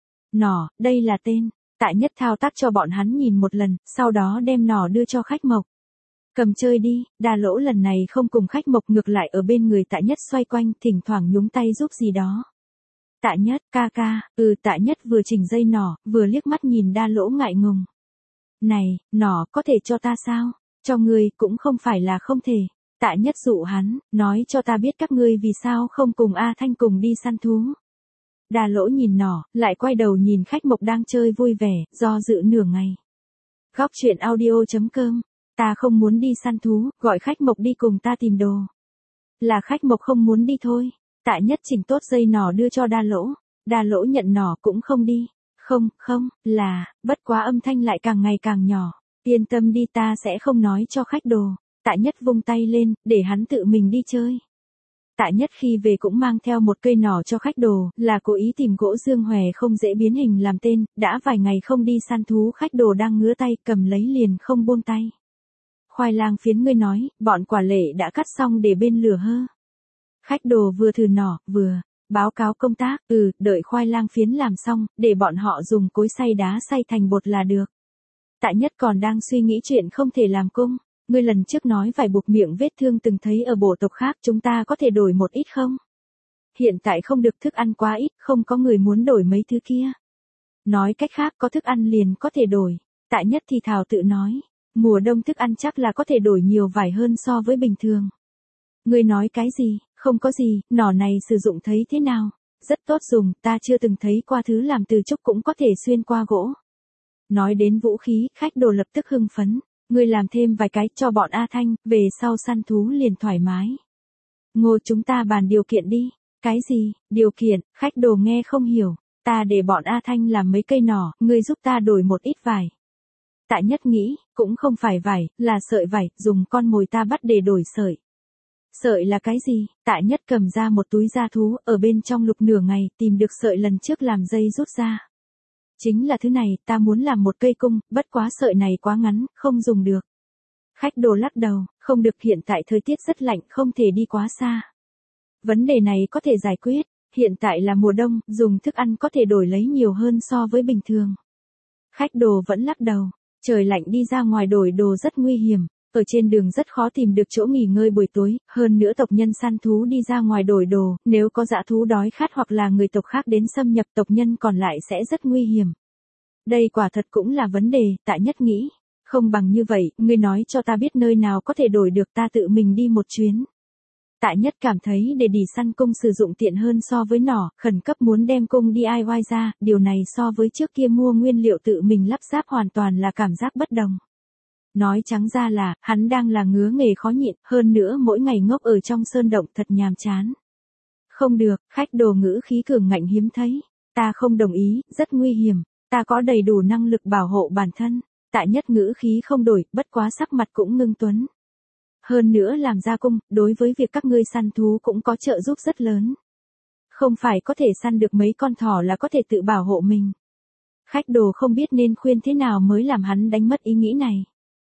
Speaker 1: Nỏ, đây là tên. Tạ Nhất thao tác cho bọn hắn nhìn một lần, sau đó đem nỏ đưa cho Khách Mộc. Cầm chơi đi, Đa Lỗ lần này không cùng Khách Mộc ngược lại ở bên người Tạ Nhất xoay quanh, thỉnh thoảng nhúng tay giúp gì đó. Tạ Nhất, ca ca, Tạ Nhất vừa chỉnh dây nỏ, vừa liếc mắt nhìn Đa Lỗ ngại ngùng. Này, nỏ có thể cho ta sao? Cho ngươi cũng không phải là không thể. Tạ Nhất dụ hắn, nói cho ta biết các ngươi vì sao không cùng A Thanh cùng đi săn thú. Đa Lỗ nhìn nỏ, lại quay đầu nhìn Khách Mộc đang chơi vui vẻ, do dự nửa ngày. Góc truyện audio.com, ta không muốn đi săn thú, gọi Khách Mộc đi cùng ta tìm đồ. Là Khách Mộc không muốn đi thôi. Tạ Nhất chỉnh tốt dây nỏ đưa cho Đa Lỗ. Đa Lỗ nhận nỏ cũng không đi. Không, bất quá âm thanh lại càng ngày càng nhỏ. Yên tâm đi, ta sẽ không nói cho khách đồ. Tạ Nhất vung tay lên, để hắn tự mình đi chơi. Tạ Nhất khi về cũng mang theo một cây nỏ cho khách đồ, là cố ý tìm gỗ dương hòe không dễ biến hình làm tên, đã vài ngày không đi săn thú, khách đồ đang ngứa tay, cầm lấy liền không buông tay. Khoai lang phiến ngươi nói, bọn quả lệ đã cắt xong để bên lửa hơ. Khách đồ vừa thử nỏ, vừa báo cáo công tác, đợi khoai lang phiến làm xong, để bọn họ dùng cối xay đá xay thành bột là được. Tạ Nhất còn đang suy nghĩ chuyện không thể làm cung. Ngươi lần trước nói phải buộc miệng vết thương từng thấy ở bộ tộc khác, chúng ta có thể đổi một ít không? Hiện tại không được, thức ăn quá ít, không có người muốn đổi mấy thứ kia. Nói cách khác có thức ăn liền có thể đổi. Tạ Nhất thì thào tự nói, mùa đông thức ăn chắc là có thể đổi nhiều vải hơn so với bình thường. Ngươi nói cái gì? Không có gì, nỏ này sử dụng thấy thế nào? Rất tốt dùng, ta chưa từng thấy qua thứ làm từ trúc cũng có thể xuyên qua gỗ. Nói đến vũ khí, khách đồ lập tức hưng phấn. Ngươi làm thêm vài cái cho bọn A Thanh, về sau săn thú liền thoải mái. Ngô, chúng ta bàn điều kiện đi. Cái gì, điều kiện? Khách đồ nghe không hiểu. Ta để bọn A Thanh làm mấy cây nỏ, ngươi giúp ta đổi một ít vải. Tạ Nhất nghĩ, cũng không phải vải, là sợi vải, dùng con mồi ta bắt để đổi sợi. Sợi là cái gì? Tạ Nhất cầm ra một túi da thú, ở bên trong lục nửa ngày, tìm được sợi lần trước làm dây rút ra. Chính là thứ này, ta muốn làm một cây cung, bất quá sợi này quá ngắn, không dùng được. Khách đồ lắc đầu, không được, hiện tại thời tiết rất lạnh, không thể đi quá xa. Vấn đề này có thể giải quyết, hiện tại là mùa đông, dùng thức ăn có thể đổi lấy nhiều hơn so với bình thường. Khách đồ vẫn lắc đầu, trời lạnh đi ra ngoài đổi đồ rất nguy hiểm. Ở trên đường rất khó tìm được chỗ nghỉ ngơi buổi tối, hơn nữa tộc nhân săn thú đi ra ngoài đổi đồ, nếu có dã thú đói khát hoặc là người tộc khác đến xâm nhập tộc nhân còn lại sẽ rất nguy hiểm. Đây quả thật cũng là vấn đề, Tạ Nhất nghĩ. Không bằng như vậy, ngươi nói cho ta biết nơi nào có thể đổi được, ta tự mình đi một chuyến. Tạ Nhất cảm thấy để đi săn cung sử dụng tiện hơn so với nỏ, khẩn cấp muốn đem cung DIY ra, điều này so với trước kia mua nguyên liệu tự mình lắp ráp hoàn toàn là cảm giác bất đồng. Nói trắng ra là, hắn đang là ngứa nghề khó nhịn, hơn nữa mỗi ngày ngốc ở trong sơn động thật nhàm chán. Không được, khách đồ ngữ khí cường ngạnh hiếm thấy. Ta không đồng ý, rất nguy hiểm, ta có đầy đủ năng lực bảo hộ bản thân. Tạ Nhất ngữ khí không đổi, bất quá sắc mặt cũng ngưng tuấn. Hơn nữa làm gia cung, đối với việc các ngươi săn thú cũng có trợ giúp rất lớn. Không phải có thể săn được mấy con thỏ là có thể tự bảo hộ mình. Khách đồ không biết nên khuyên thế nào mới làm hắn đánh mất ý nghĩ này.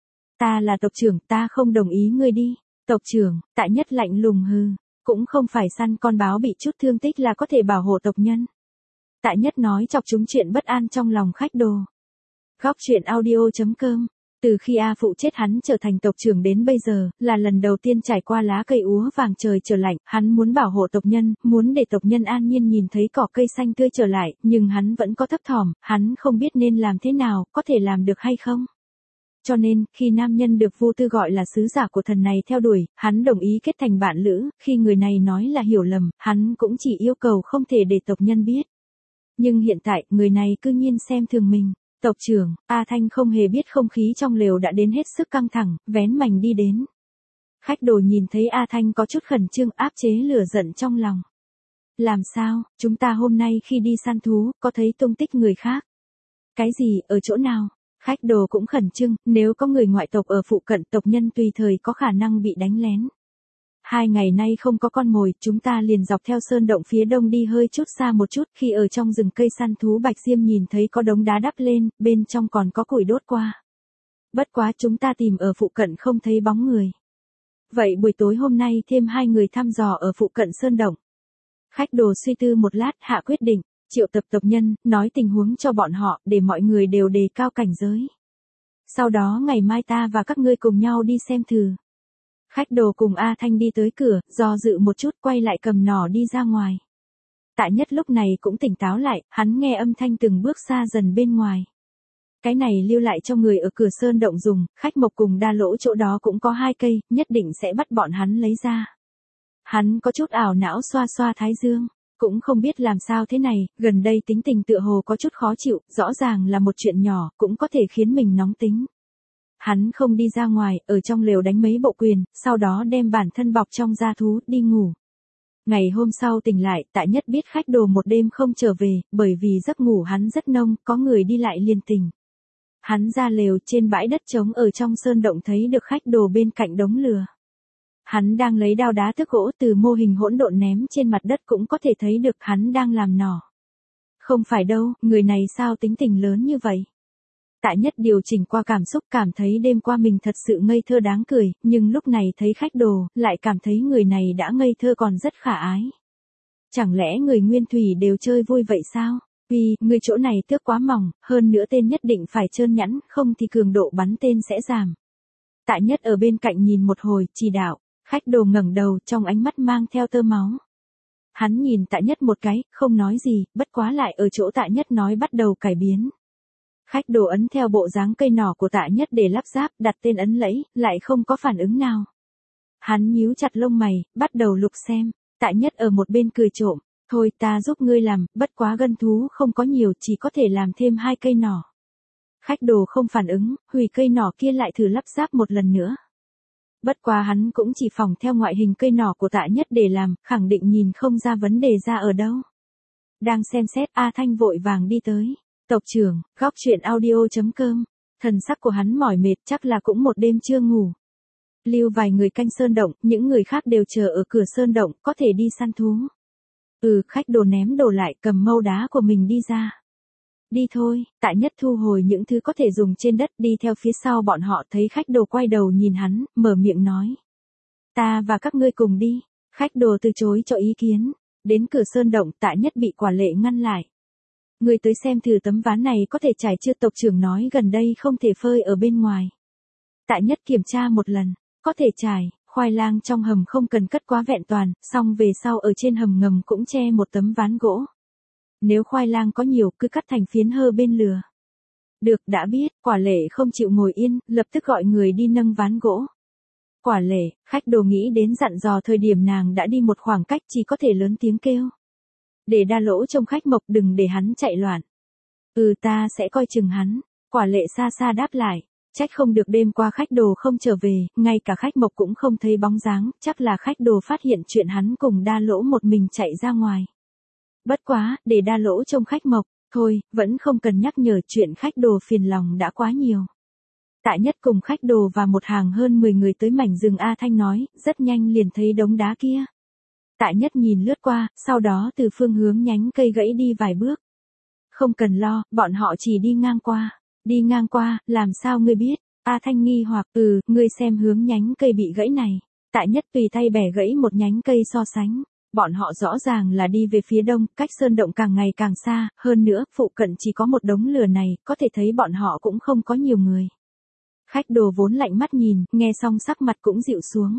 Speaker 1: Ta là tộc trưởng, ta không đồng ý ngươi đi. Tộc trưởng, Tạ Nhất lạnh lùng hừ, cũng không phải săn con báo bị chút thương tích là có thể bảo hộ tộc nhân. Tạ Nhất nói chọc chúng chuyện bất an trong lòng khách đồ. Góc truyện audio.com Từ khi A Phụ chết hắn trở thành tộc trưởng đến bây giờ, là lần đầu tiên trải qua lá cây úa vàng trời trở lạnh, hắn muốn bảo hộ tộc nhân, muốn để tộc nhân an nhiên nhìn thấy cỏ cây xanh tươi trở lại, nhưng hắn vẫn có thấp thỏm, hắn không biết nên làm thế nào, có thể làm được hay không. Cho nên, khi nam nhân được Vu Tư gọi là sứ giả của thần này theo đuổi, hắn đồng ý kết thành bạn lữ, khi người này nói là hiểu lầm, hắn cũng chỉ yêu cầu không thể để tộc nhân biết. Nhưng hiện tại, người này cư nhiên xem thường mình. Tộc trưởng, A Thanh không hề biết không khí trong lều đã đến hết sức căng thẳng, vén mành đi đến. Khách đồ nhìn thấy A Thanh có chút khẩn trương áp chế lửa giận trong lòng. Làm sao, chúng ta hôm nay khi đi săn thú, có thấy tung tích người khác? Cái gì, ở chỗ nào? Khách đồ cũng khẩn trương, nếu có người ngoại tộc ở phụ cận tộc nhân tùy thời có khả năng bị đánh lén. 2 ngày nay không có con mồi, chúng ta liền dọc theo sơn động phía đông đi hơi chút xa một chút, khi ở trong rừng cây săn thú Bạch Diêm nhìn thấy có đống đá đắp lên, bên trong còn có củi đốt qua. Bất quá chúng ta tìm ở phụ cận không thấy bóng người. Vậy buổi tối hôm nay thêm 2 người thăm dò ở phụ cận sơn động. Khách đồ suy tư một lát hạ quyết định, triệu tập tộc nhân, nói tình huống cho bọn họ, để mọi người đều đề cao cảnh giới. Sau đó ngày mai ta và các ngươi cùng nhau đi xem thử. Khách đồ cùng A Thanh đi tới cửa, do dự một chút quay lại cầm nỏ đi ra ngoài. Tạ Nhất lúc này cũng tỉnh táo lại, hắn nghe âm thanh từng bước xa dần bên ngoài. Cái này lưu lại cho người ở cửa sơn động dùng, Khách Mộc cùng Đa Lỗ chỗ đó cũng có 2 cây, nhất định sẽ bắt bọn hắn lấy ra. Hắn có chút ảo não xoa xoa thái dương, cũng không biết làm sao thế này, gần đây tính tình tựa hồ có chút khó chịu, rõ ràng là một chuyện nhỏ, cũng có thể khiến mình nóng tính. Hắn không đi ra ngoài, ở trong lều đánh mấy bộ quyền, sau đó đem bản thân bọc trong da thú, đi ngủ. Ngày hôm sau tỉnh lại, Tạ Nhất biết khách đồ một đêm không trở về, bởi vì giấc ngủ hắn rất nông, có người đi lại liền tỉnh. Hắn ra lều trên bãi đất trống ở trong sơn động thấy được khách đồ bên cạnh đống lửa. Hắn đang lấy đao đá thước gỗ từ mô hình hỗn độn ném trên mặt đất cũng có thể thấy được hắn đang làm nỏ. Không phải đâu, người này sao tính tình lớn như vậy? Tạ Nhất điều chỉnh qua cảm xúc cảm thấy đêm qua mình thật sự ngây thơ đáng cười, nhưng lúc này thấy khách đồ, lại cảm thấy người này đã ngây thơ còn rất khả ái. Chẳng lẽ người Nguyên Thủy đều chơi vui vậy sao? Vì, người chỗ này tước quá mỏng, hơn nữa tên nhất định phải trơn nhẵn, không thì cường độ bắn tên sẽ giảm. Tạ Nhất ở bên cạnh nhìn một hồi, chỉ đạo, khách đồ ngẩng đầu trong ánh mắt mang theo tơ máu. Hắn nhìn Tạ Nhất một cái, không nói gì, bất quá lại ở chỗ Tạ Nhất nói bắt đầu cải biến. Khách đồ ấn theo bộ dáng cây nỏ của Tạ Nhất để lắp ráp, đặt tên ấn lẫy, lại không có phản ứng nào. Hắn nhíu chặt lông mày, bắt đầu lục xem, Tạ Nhất ở một bên cười trộm, thôi ta giúp ngươi làm, bất quá gân thú không có nhiều, chỉ có thể làm thêm 2 cây nỏ. Khách đồ không phản ứng, hủy cây nỏ kia lại thử lắp ráp một lần nữa. Bất quá hắn cũng chỉ phỏng theo ngoại hình cây nỏ của Tạ Nhất để làm, khẳng định nhìn không ra vấn đề ra ở đâu. Đang xem xét, A Thanh vội vàng đi tới. Tộc trưởng, góc chuyện audio.com. Thần sắc của hắn mỏi mệt chắc là cũng một đêm chưa ngủ. Lưu vài người canh sơn động, những người khác đều chờ ở cửa sơn động, có thể đi săn thú. Khách đồ ném đồ lại cầm mâu đá của mình đi ra. Đi thôi, Tạ Nhất thu hồi những thứ có thể dùng trên đất đi theo phía sau bọn họ thấy khách đồ quay đầu nhìn hắn, mở miệng nói. Ta và các ngươi cùng đi. Khách đồ từ chối cho ý kiến. Đến cửa sơn động Tạ Nhất bị Quả Lệ ngăn lại. Người tới xem thử tấm ván này có thể trải chưa, tộc trưởng nói gần đây không thể phơi ở bên ngoài. Tạ Nhất kiểm tra một lần, có thể trải, khoai lang trong hầm không cần cất quá vẹn toàn, xong về sau ở trên hầm ngầm cũng che một tấm ván gỗ. Nếu khoai lang có nhiều cứ cắt thành phiến hơ bên lửa. Được, đã biết, Quả Lệ không chịu ngồi yên, lập tức gọi người đi nâng ván gỗ. Quả Lệ, khách đồ nghĩ đến dặn dò thời điểm nàng đã đi một khoảng cách chỉ có thể lớn tiếng kêu. Để Đa Lỗ trông Khách Mộc đừng để hắn chạy loạn. Ta sẽ coi chừng hắn. Quả Lệ xa xa đáp lại. Trách không được đêm qua khách đồ không trở về, ngay cả Khách Mộc cũng không thấy bóng dáng, chắc là khách đồ phát hiện chuyện hắn cùng Đa Lỗ một mình chạy ra ngoài. Bất quá, để Đa Lỗ trông Khách Mộc, thôi, vẫn không cần nhắc nhở chuyện khách đồ phiền lòng đã quá nhiều. Tạ Nhất cùng khách đồ và một hàng hơn 10 người tới mảnh rừng A Thanh nói, rất nhanh liền thấy đống đá kia. Tạ Nhất nhìn lướt qua, sau đó từ phương hướng nhánh cây gãy đi vài bước. Không cần lo, bọn họ chỉ đi ngang qua. Đi ngang qua, làm sao ngươi biết? A Thanh nghi hoặc, ngươi xem hướng nhánh cây bị gãy này. Tạ Nhất tùy tay bẻ gãy một nhánh cây so sánh. Bọn họ rõ ràng là đi về phía đông, cách sơn động càng ngày càng xa, hơn nữa, phụ cận chỉ có một đống lửa này, có thể thấy bọn họ cũng không có nhiều người. Khách đồ vốn lạnh mắt nhìn, nghe xong sắc mặt cũng dịu xuống.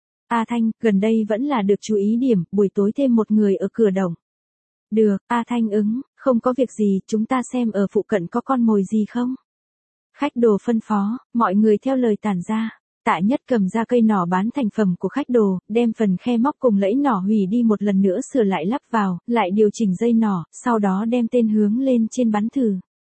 Speaker 1: A Thanh, gần đây vẫn là được chú ý điểm, buổi tối thêm một người ở cửa động. Được, A Thanh ứng, không có việc gì, chúng ta xem ở phụ cận có con mồi gì không. Khách đồ phân phó, mọi người theo lời tản ra. Tạ Nhất cầm ra cây nỏ bán thành phẩm của khách đồ, đem phần khe móc cùng lẫy nỏ hủy đi một lần nữa sửa lại lắp vào, lại điều chỉnh dây nỏ, sau đó đem tên hướng lên trên bắn thử.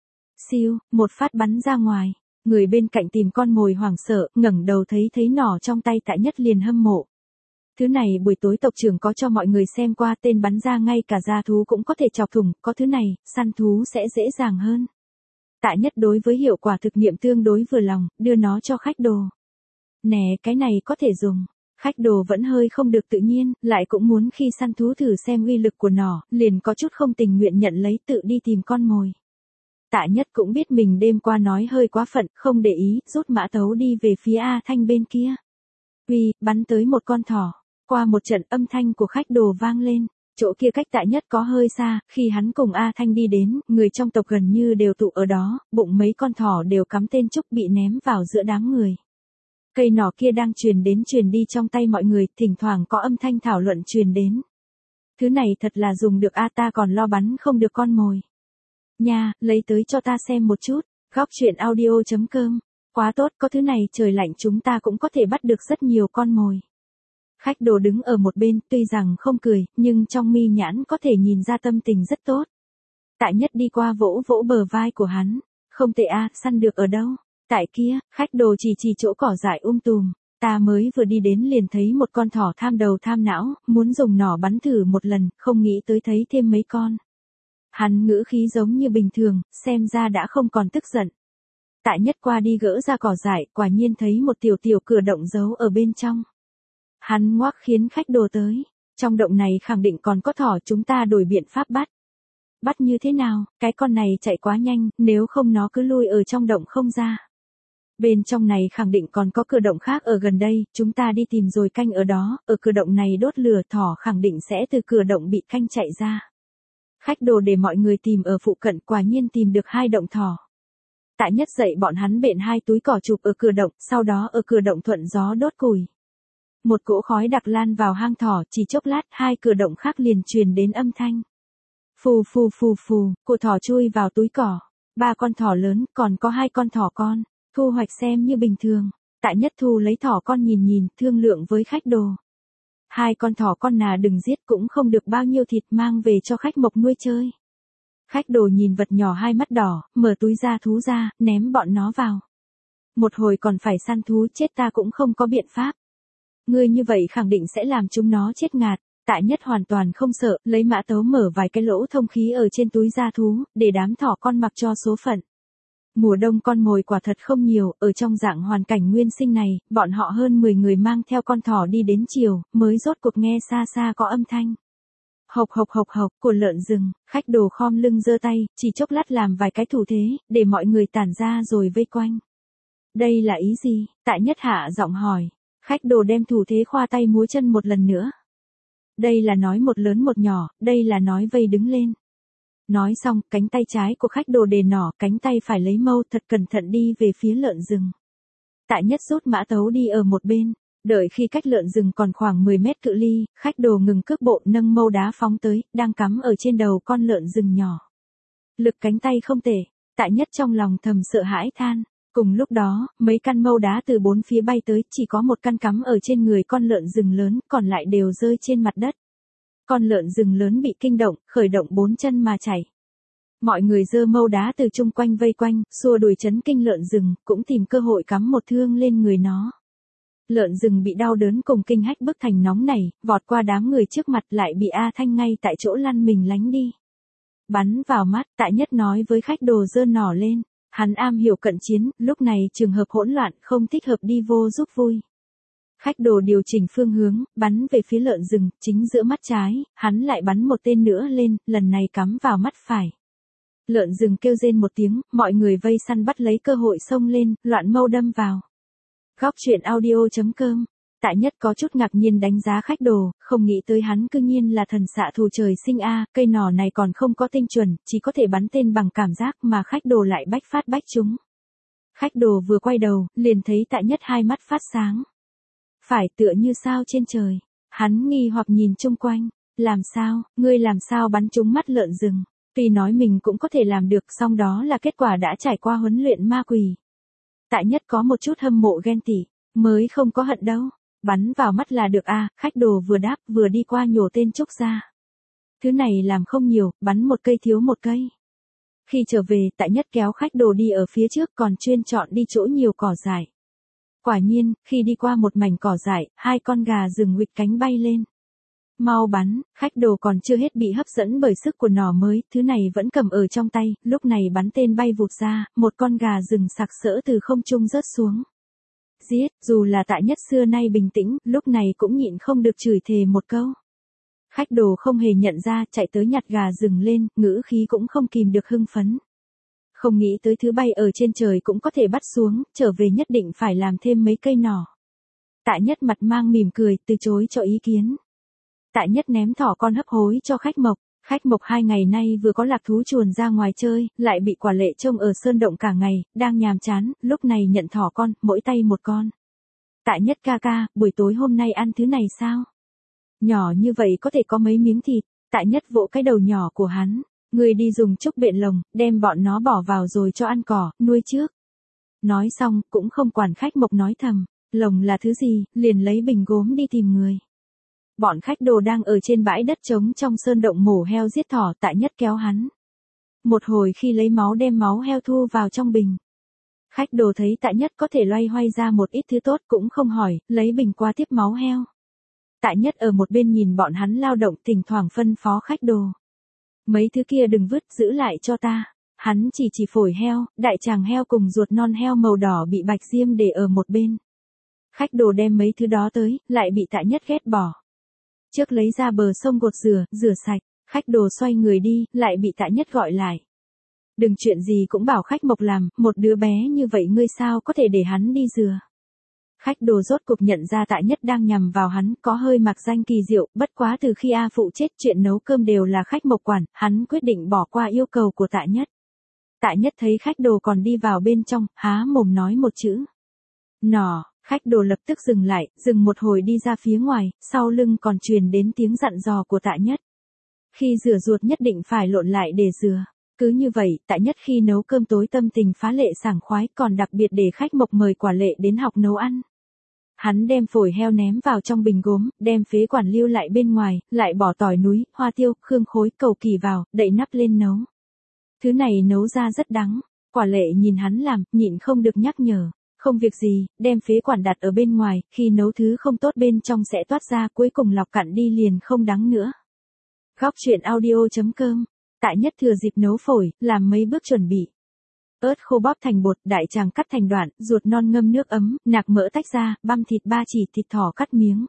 Speaker 1: Siêu, một phát bắn ra ngoài. Người bên cạnh tìm con mồi hoảng sợ, ngẩng đầu thấy nỏ trong tay Tạ Nhất liền hâm mộ. Thứ này buổi tối tộc trưởng có cho mọi người xem qua, tên bắn ra ngay cả da thú cũng có thể chọc thủng, có thứ này, săn thú sẽ dễ dàng hơn. Tạ Nhất đối với hiệu quả thực nghiệm tương đối vừa lòng, đưa nó cho khách đồ. Nè, cái này có thể dùng. Khách đồ vẫn hơi không được tự nhiên, lại cũng muốn khi săn thú thử xem uy lực của nó, liền có chút không tình nguyện nhận lấy tự đi tìm con mồi. Tạ Nhất cũng biết mình đêm qua nói hơi quá phận, không để ý, rút mã tấu đi về phía A Thanh bên kia. Uy, bắn tới một con thỏ. Qua một trận âm thanh của khách đồ vang lên, chỗ kia cách Tạ Nhất có hơi xa, khi hắn cùng A Thanh đi đến, người trong tộc gần như đều tụ ở đó, bụng mấy con thỏ đều cắm tên trúc bị ném vào giữa đám người. Cây nỏ kia đang truyền đi trong tay mọi người, thỉnh thoảng có âm thanh thảo luận truyền đến. Thứ này thật là dùng được a, ta còn lo bắn không được con mồi. Nha, lấy tới cho ta xem một chút, góc truyện audio.com. Quá tốt, có thứ này trời lạnh chúng ta cũng có thể bắt được rất nhiều con mồi. Khách đồ đứng ở một bên, tuy rằng không cười, nhưng trong mi nhãn có thể nhìn ra tâm tình rất tốt. Tạ Nhất đi qua vỗ vỗ bờ vai của hắn. Không tệ a, săn được ở đâu? Tại kia, khách đồ chỉ chỗ cỏ dại tùm. Ta mới vừa đi đến liền thấy một con thỏ tham đầu tham não, muốn dùng nỏ bắn thử một lần, không nghĩ tới thấy thêm mấy con. Hắn ngữ khí giống như bình thường, xem ra đã không còn tức giận. Tạ Nhất qua đi gỡ ra cỏ dại, quả nhiên thấy một tiểu cửa động giấu ở bên trong. Hắn ngoác khiến khách đồ tới. Trong động này khẳng định còn có thỏ, chúng ta đổi biện pháp bắt. Bắt như thế nào, cái con này chạy quá nhanh, nếu không nó cứ lui ở trong động không ra. Bên trong này khẳng định còn có cửa động khác ở gần đây, chúng ta đi tìm rồi canh ở đó, ở cửa động này đốt lửa, thỏ khẳng định sẽ từ cửa động bị canh chạy ra. Khách đồ để mọi người tìm ở phụ cận, quả nhiên tìm được 2 động thỏ. Tạ Nhất dạy bọn hắn bện 2 túi cỏ chụp ở cửa động, sau đó ở cửa động thuận gió đốt củi. Một cỗ khói đặc lan vào hang thỏ, chỉ chốc lát 2 cửa động khác liền truyền đến âm thanh. Phù phù phù phù, cô thỏ chui vào túi cỏ. 3 con thỏ lớn, còn có 2 con thỏ con. Thu hoạch xem như bình thường. Tạ Nhất thu lấy thỏ con nhìn, thương lượng với khách đồ. 2 con thỏ con nà đừng giết, cũng không được bao nhiêu thịt, mang về cho khách mộc nuôi chơi. Khách đồ nhìn vật nhỏ 2 mắt đỏ, mở túi da thú ra, ném bọn nó vào. Một hồi còn phải săn thú chết, ta cũng không có biện pháp. Ngươi như vậy khẳng định sẽ làm chúng nó chết ngạt. Tạ Nhất hoàn toàn không sợ, lấy mã tấu mở vài cái lỗ thông khí ở trên túi da thú, để đám thỏ con mặc cho số phận. Mùa đông con mồi quả thật không nhiều, ở trong dạng hoàn cảnh nguyên sinh này, bọn họ hơn 10 người mang theo con thỏ đi đến chiều, mới rốt cuộc nghe xa xa có âm thanh. Hộc hộc hộc hộc, của lợn rừng, khách đồ khom lưng giơ tay, chỉ chốc lát làm vài cái thủ thế, để mọi người tản ra rồi vây quanh. Đây là ý gì? Tạ Nhất hạ giọng hỏi. Khách đồ đem thủ thế khoa tay múa chân một lần nữa. Đây là nói một lớn một nhỏ, đây là nói vây đứng lên. Nói xong, cánh tay trái của khách đồ đề nỏ, cánh tay phải lấy mâu thật cẩn thận đi về phía lợn rừng. Tạ Nhất rút mã tấu đi ở một bên, đợi khi cách lợn rừng còn khoảng 10 mét cự ly, khách đồ ngừng cước bộ nâng mâu đá phóng tới, đang cắm ở trên đầu con lợn rừng nhỏ. Lực cánh tay không tệ, Tạ Nhất trong lòng thầm sợ hãi than. Cùng lúc đó, mấy căn mâu đá từ 4 phía bay tới, chỉ có một căn cắm ở trên người con lợn rừng lớn, còn lại đều rơi trên mặt đất. Con lợn rừng lớn bị kinh động, khởi động 4 chân mà chạy. Mọi người giơ mâu đá từ chung quanh vây quanh, xua đuổi chấn kinh lợn rừng, cũng tìm cơ hội cắm một thương lên người nó. Lợn rừng bị đau đớn cùng kinh hách bức thành nóng nảy, vọt qua đám người trước mặt lại bị A Thanh ngay tại chỗ lăn mình lánh đi. Bắn vào mắt, Tạ Nhất nói với khách đồ giơ nỏ lên. Hắn am hiểu cận chiến, lúc này trường hợp hỗn loạn, không thích hợp đi vô giúp vui. Khách đồ điều chỉnh phương hướng, bắn về phía lợn rừng, chính giữa mắt trái, hắn lại bắn một tên nữa lên, lần này cắm vào mắt phải. Lợn rừng kêu rên một tiếng, mọi người vây săn bắt lấy cơ hội xông lên, loạn mâu đâm vào. Góc truyện audio.com. Tạ Nhất có chút ngạc nhiên đánh giá khách đồ, không nghĩ tới hắn cư nhiên là thần xạ thủ trời sinh a, cây nỏ này còn không có tinh chuẩn, chỉ có thể bắn tên bằng cảm giác mà khách đồ lại bách phát bách trúng. Khách đồ vừa quay đầu, liền thấy Tạ Nhất hai mắt phát sáng. Phải tựa như sao trên trời. Hắn nghi hoặc nhìn chung quanh. Làm sao, ngươi làm sao bắn trúng mắt lợn rừng. Tuy nói mình cũng có thể làm được, song đó là kết quả đã trải qua huấn luyện ma quỷ. Tạ Nhất có một chút hâm mộ ghen tị, mới không có hận đâu. Bắn vào mắt là được a. Khách đồ vừa đáp vừa đi qua nhổ tên trúc ra. Thứ này làm không nhiều, bắn một cây thiếu một cây. Khi trở về, Tạ Nhất kéo khách đồ đi ở phía trước, còn chuyên chọn đi chỗ nhiều cỏ dại. Quả nhiên, khi đi qua một mảnh cỏ dại, hai con gà rừng huỵch cánh bay lên. Mau bắn, khách đồ còn chưa hết bị hấp dẫn bởi sức của nỏ mới, thứ này vẫn cầm ở trong tay, lúc này bắn tên bay vụt ra, một con gà rừng sặc sỡ từ không trung rớt xuống. Giết, dù là Tạ Nhất xưa nay bình tĩnh, lúc này cũng nhịn không được chửi thề một câu. Khách đồ không hề nhận ra, chạy tới nhặt gà rừng lên, ngữ khí cũng không kìm được hưng phấn. Không nghĩ tới thứ bay ở trên trời cũng có thể bắt xuống, trở về nhất định phải làm thêm mấy cây nỏ. Tạ Nhất mặt mang mỉm cười, từ chối cho ý kiến. Tạ Nhất ném thỏ con hấp hối cho khách Mộc. Khách Mộc 2 ngày nay vừa có lạc thú chuồn ra ngoài chơi, lại bị quả lệ trông ở sơn động cả ngày, đang nhàm chán, lúc này nhận thỏ con, mỗi tay một con. Tạ Nhất ca ca, buổi tối hôm nay ăn thứ này sao? Nhỏ như vậy có thể có mấy miếng thịt. Tạ Nhất vỗ cái đầu nhỏ của hắn. Người đi dùng trúc bện lồng, đem bọn nó bỏ vào rồi cho ăn cỏ, nuôi trước. Nói xong, cũng không quản khách Mộc nói thầm. Lồng là thứ gì, liền lấy bình gốm đi tìm người. Bọn khách đồ đang ở trên bãi đất trống trong sơn động mổ heo giết thỏ. Tạ Nhất kéo hắn. Một hồi khi lấy máu đem máu heo thu vào trong bình. Khách đồ thấy Tạ Nhất có thể loay hoay ra một ít thứ tốt cũng không hỏi, lấy bình qua tiếp máu heo. Tạ Nhất ở một bên nhìn bọn hắn lao động, thỉnh thoảng phân phó khách đồ. Mấy thứ kia đừng vứt, giữ lại cho ta. Hắn chỉ phổi heo, đại tràng heo cùng ruột non heo màu đỏ bị bạch diêm để ở một bên. Khách đồ đem mấy thứ đó tới, lại bị Tạ Nhất ghét bỏ. Trước lấy ra bờ sông gột rửa sạch, khách đồ xoay người đi, lại bị Tạ Nhất gọi lại. Đừng chuyện gì cũng bảo khách Mộc làm, một đứa bé như vậy ngươi sao có thể để hắn đi rửa. Khách đồ rốt cục nhận ra Tạ Nhất đang nhằm vào hắn, có hơi mặc danh kỳ diệu, bất quá từ khi A Phụ chết chuyện nấu cơm đều là khách Mộc quản, hắn quyết định bỏ qua yêu cầu của Tạ Nhất. Tạ Nhất thấy khách đồ còn đi vào bên trong, há mồm nói một chữ. Nỏ, khách đồ lập tức dừng lại, dừng một hồi đi ra phía ngoài, sau lưng còn truyền đến tiếng dặn dò của Tạ Nhất. Khi rửa ruột nhất định phải lộn lại để rửa. Cứ như vậy, Tạ Nhất khi nấu cơm tối tâm tình phá lệ sảng khoái, còn đặc biệt để khách Mộc mời quả lệ đến học nấu ăn. Hắn đem phổi heo ném vào trong bình gốm, đem phế quản lưu lại bên ngoài, lại bỏ tỏi núi, hoa tiêu, khương khối, cầu kỳ vào, đậy nắp lên nấu. Thứ này nấu ra rất đắng. Quả lệ nhìn hắn làm, nhịn không được nhắc nhở. Không việc gì, đem phế quản đặt ở bên ngoài, khi nấu thứ không tốt bên trong sẽ toát ra, cuối cùng lọc cặn đi liền không đắng nữa. Góc truyện audio.com. Tạ Nhất thừa dịp nấu phổi, làm mấy bước chuẩn bị. Ớt khô bóp thành bột, đại tràng cắt thành đoạn, ruột non ngâm nước ấm, nạc mỡ tách ra, băm thịt ba chỉ, thịt thỏ cắt miếng.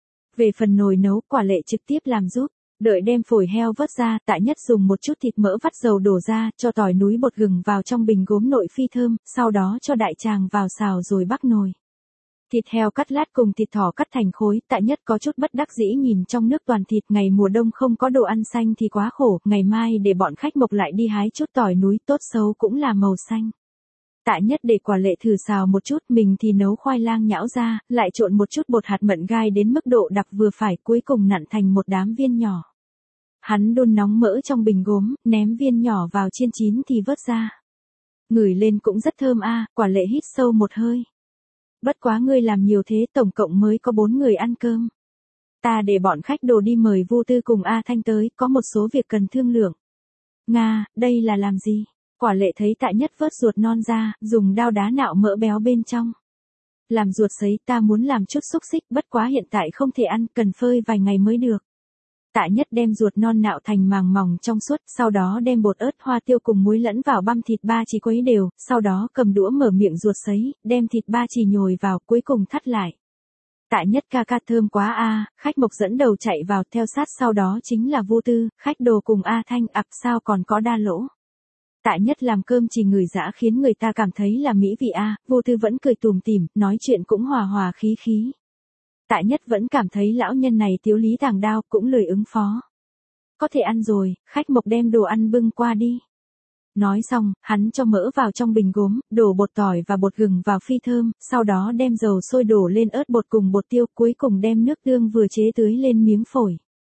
Speaker 1: Về phần nồi nấu, quả lệ trực tiếp làm giúp. Đợi đem phổi heo vớt ra, Tạ Nhất dùng một chút thịt mỡ vắt dầu đổ ra, cho tỏi núi bột gừng vào trong bình gốm nội phi thơm, sau đó cho đại tràng vào xào rồi bắc nồi. Thịt heo cắt lát cùng thịt thỏ cắt thành khối, Tạ Nhất có chút bất đắc dĩ nhìn trong nước toàn thịt, ngày mùa đông không có đồ ăn xanh thì quá khổ, ngày mai để bọn khách Mộc lại đi hái chút tỏi núi, tốt xấu cũng là màu xanh. Tạ Nhất để quả lệ thử xào một chút, mình thì nấu khoai lang nhão ra, lại trộn một chút bột hạt mận gai đến mức độ đặc vừa phải, cuối cùng nặn thành một đám viên nhỏ. Hắn đun nóng mỡ trong bình gốm, ném viên nhỏ vào chiên chín thì vớt ra. Ngửi lên cũng rất thơm a. Quả lệ hít sâu một hơi. Bất quá ngươi làm nhiều thế, tổng cộng mới có 4 người ăn cơm. Ta để bọn khách đồ đi mời Vu Tư cùng A Thanh tới, có một số việc cần thương lượng. Nga, đây là làm gì? Quả lệ thấy Tạ Nhất vớt ruột non ra, dùng dao đá nạo mỡ béo bên trong. Làm ruột sấy, ta muốn làm chút xúc xích, bất quá hiện tại không thể ăn, cần phơi vài ngày mới được. Tạ Nhất đem ruột non nạo thành màng mỏng trong suốt, sau đó đem bột ớt hoa tiêu cùng muối lẫn vào băm thịt ba chỉ quấy đều, sau đó cầm đũa mở miệng ruột sấy, đem thịt ba chỉ nhồi vào, cuối cùng thắt lại. Tạ Nhất ca ca thơm quá a. Khách Mộc dẫn đầu chạy vào, theo sát sau đó chính là Vu Tư, khách đồ cùng A Thanh, ặp sao còn có đa lỗ. Tạ Nhất làm cơm chỉ ngửi dã khiến người ta cảm thấy là mỹ vị a. Vu Tư vẫn cười tủm tỉm, nói chuyện cũng hòa hòa khí khí. Tạ Nhất vẫn cảm thấy lão nhân này tiếu lý tàng đao, cũng lười ứng phó. Có thể ăn rồi, khách Mộc đem đồ ăn bưng qua đi. Nói xong, hắn cho mỡ vào trong bình gốm, đổ bột tỏi và bột gừng vào phi thơm, sau đó đem dầu sôi đổ lên ớt bột cùng bột tiêu, cuối cùng đem nước tương vừa chế tưới lên miếng phổi.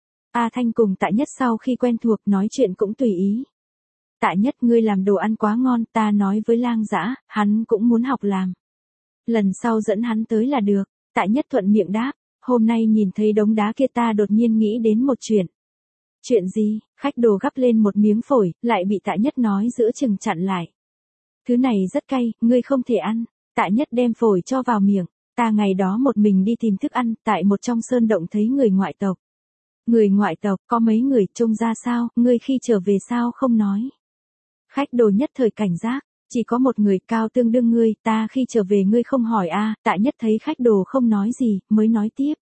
Speaker 1: A Thanh cùng Tạ Nhất sau khi quen thuộc nói chuyện cũng tùy ý. Tạ Nhất, ngươi làm đồ ăn quá ngon, ta nói với Lang Dã, hắn cũng muốn học làm. Lần sau dẫn hắn tới là được. Tạ Nhất thuận miệng đáp, hôm nay nhìn thấy đống đá kia ta đột nhiên nghĩ đến một chuyện. Chuyện gì? Khách đồ gắp lên một miếng phổi, lại bị Tạ Nhất nói giữa chừng chặn lại. Thứ này rất cay, ngươi không thể ăn. Tạ Nhất đem phổi cho vào miệng. Ta ngày đó một mình đi tìm thức ăn, tại một trong sơn động thấy người ngoại tộc. Người ngoại tộc, có mấy người, trông ra sao, ngươi khi trở về sao không nói. Khách đồ nhất thời cảnh giác, chỉ có một người cao tương đương ngươi, ta khi trở về ngươi không hỏi a. Tạ Nhất thấy khách đồ không nói gì, mới nói tiếp.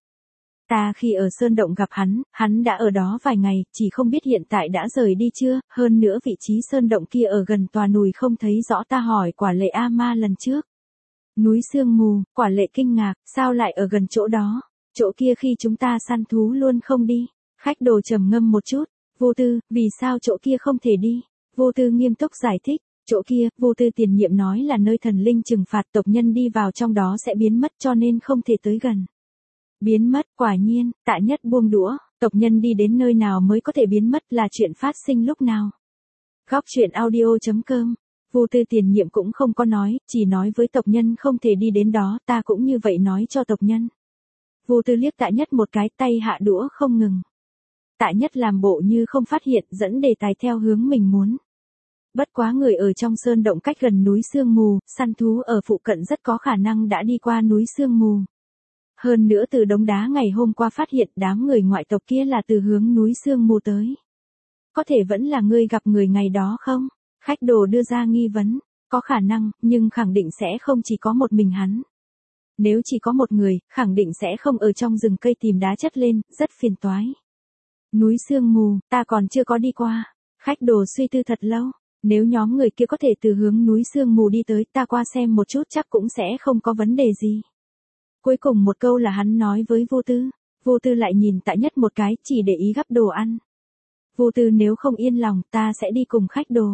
Speaker 1: Ta khi ở sơn động gặp hắn đã ở đó vài ngày, chỉ không biết hiện tại đã rời đi chưa, hơn nữa vị trí sơn động kia ở gần tòa núi không thấy rõ, ta hỏi Quả Lệ A Ma lần trước. Núi sương mù, Quả Lệ kinh ngạc, sao lại ở gần chỗ đó, chỗ kia khi chúng ta săn thú luôn không đi. Khách đồ trầm ngâm một chút, Vô Tư, vì sao chỗ kia không thể đi? Vô Tư nghiêm túc giải thích, chỗ kia, Vô Tư tiền nhiệm nói là nơi thần linh trừng phạt, tộc nhân đi vào trong đó sẽ biến mất cho nên không thể tới gần. Biến mất, quả nhiên. Tạ Nhất buông đũa, tộc nhân đi đến nơi nào mới có thể biến mất, là chuyện phát sinh lúc nào? Góc truyện audio.com. Vô Tư tiền nhiệm cũng không có nói, chỉ nói với tộc nhân không thể đi đến đó, ta cũng như vậy nói cho tộc nhân. Vô Tư liếc Tạ Nhất một cái, tay hạ đũa không ngừng. Tạ Nhất làm bộ như không phát hiện, dẫn đề tài theo hướng mình muốn. Bất quá người ở trong sơn động cách gần núi sương mù, săn thú ở phụ cận rất có khả năng đã đi qua núi sương mù. Hơn nữa từ đống đá ngày hôm qua phát hiện đám người ngoại tộc kia là từ hướng núi sương mù tới. Có thể vẫn là ngươi gặp người ngày đó không? Khách đồ đưa ra nghi vấn. Có khả năng, nhưng khẳng định sẽ không chỉ có một mình hắn. Nếu chỉ có một người, khẳng định sẽ không ở trong rừng cây tìm đá chất lên, rất phiền toái. Núi sương mù, ta còn chưa có đi qua. Khách đồ suy tư thật lâu. Nếu nhóm người kia có thể từ hướng núi sương mù đi tới, ta qua xem một chút chắc cũng sẽ không có vấn đề gì. Cuối cùng một câu là hắn nói với Vô Tư. Vô Tư lại nhìn Tạ Nhất một cái, chỉ để ý gắp đồ ăn. Vô Tư, nếu không yên lòng, ta sẽ đi cùng khách đồ.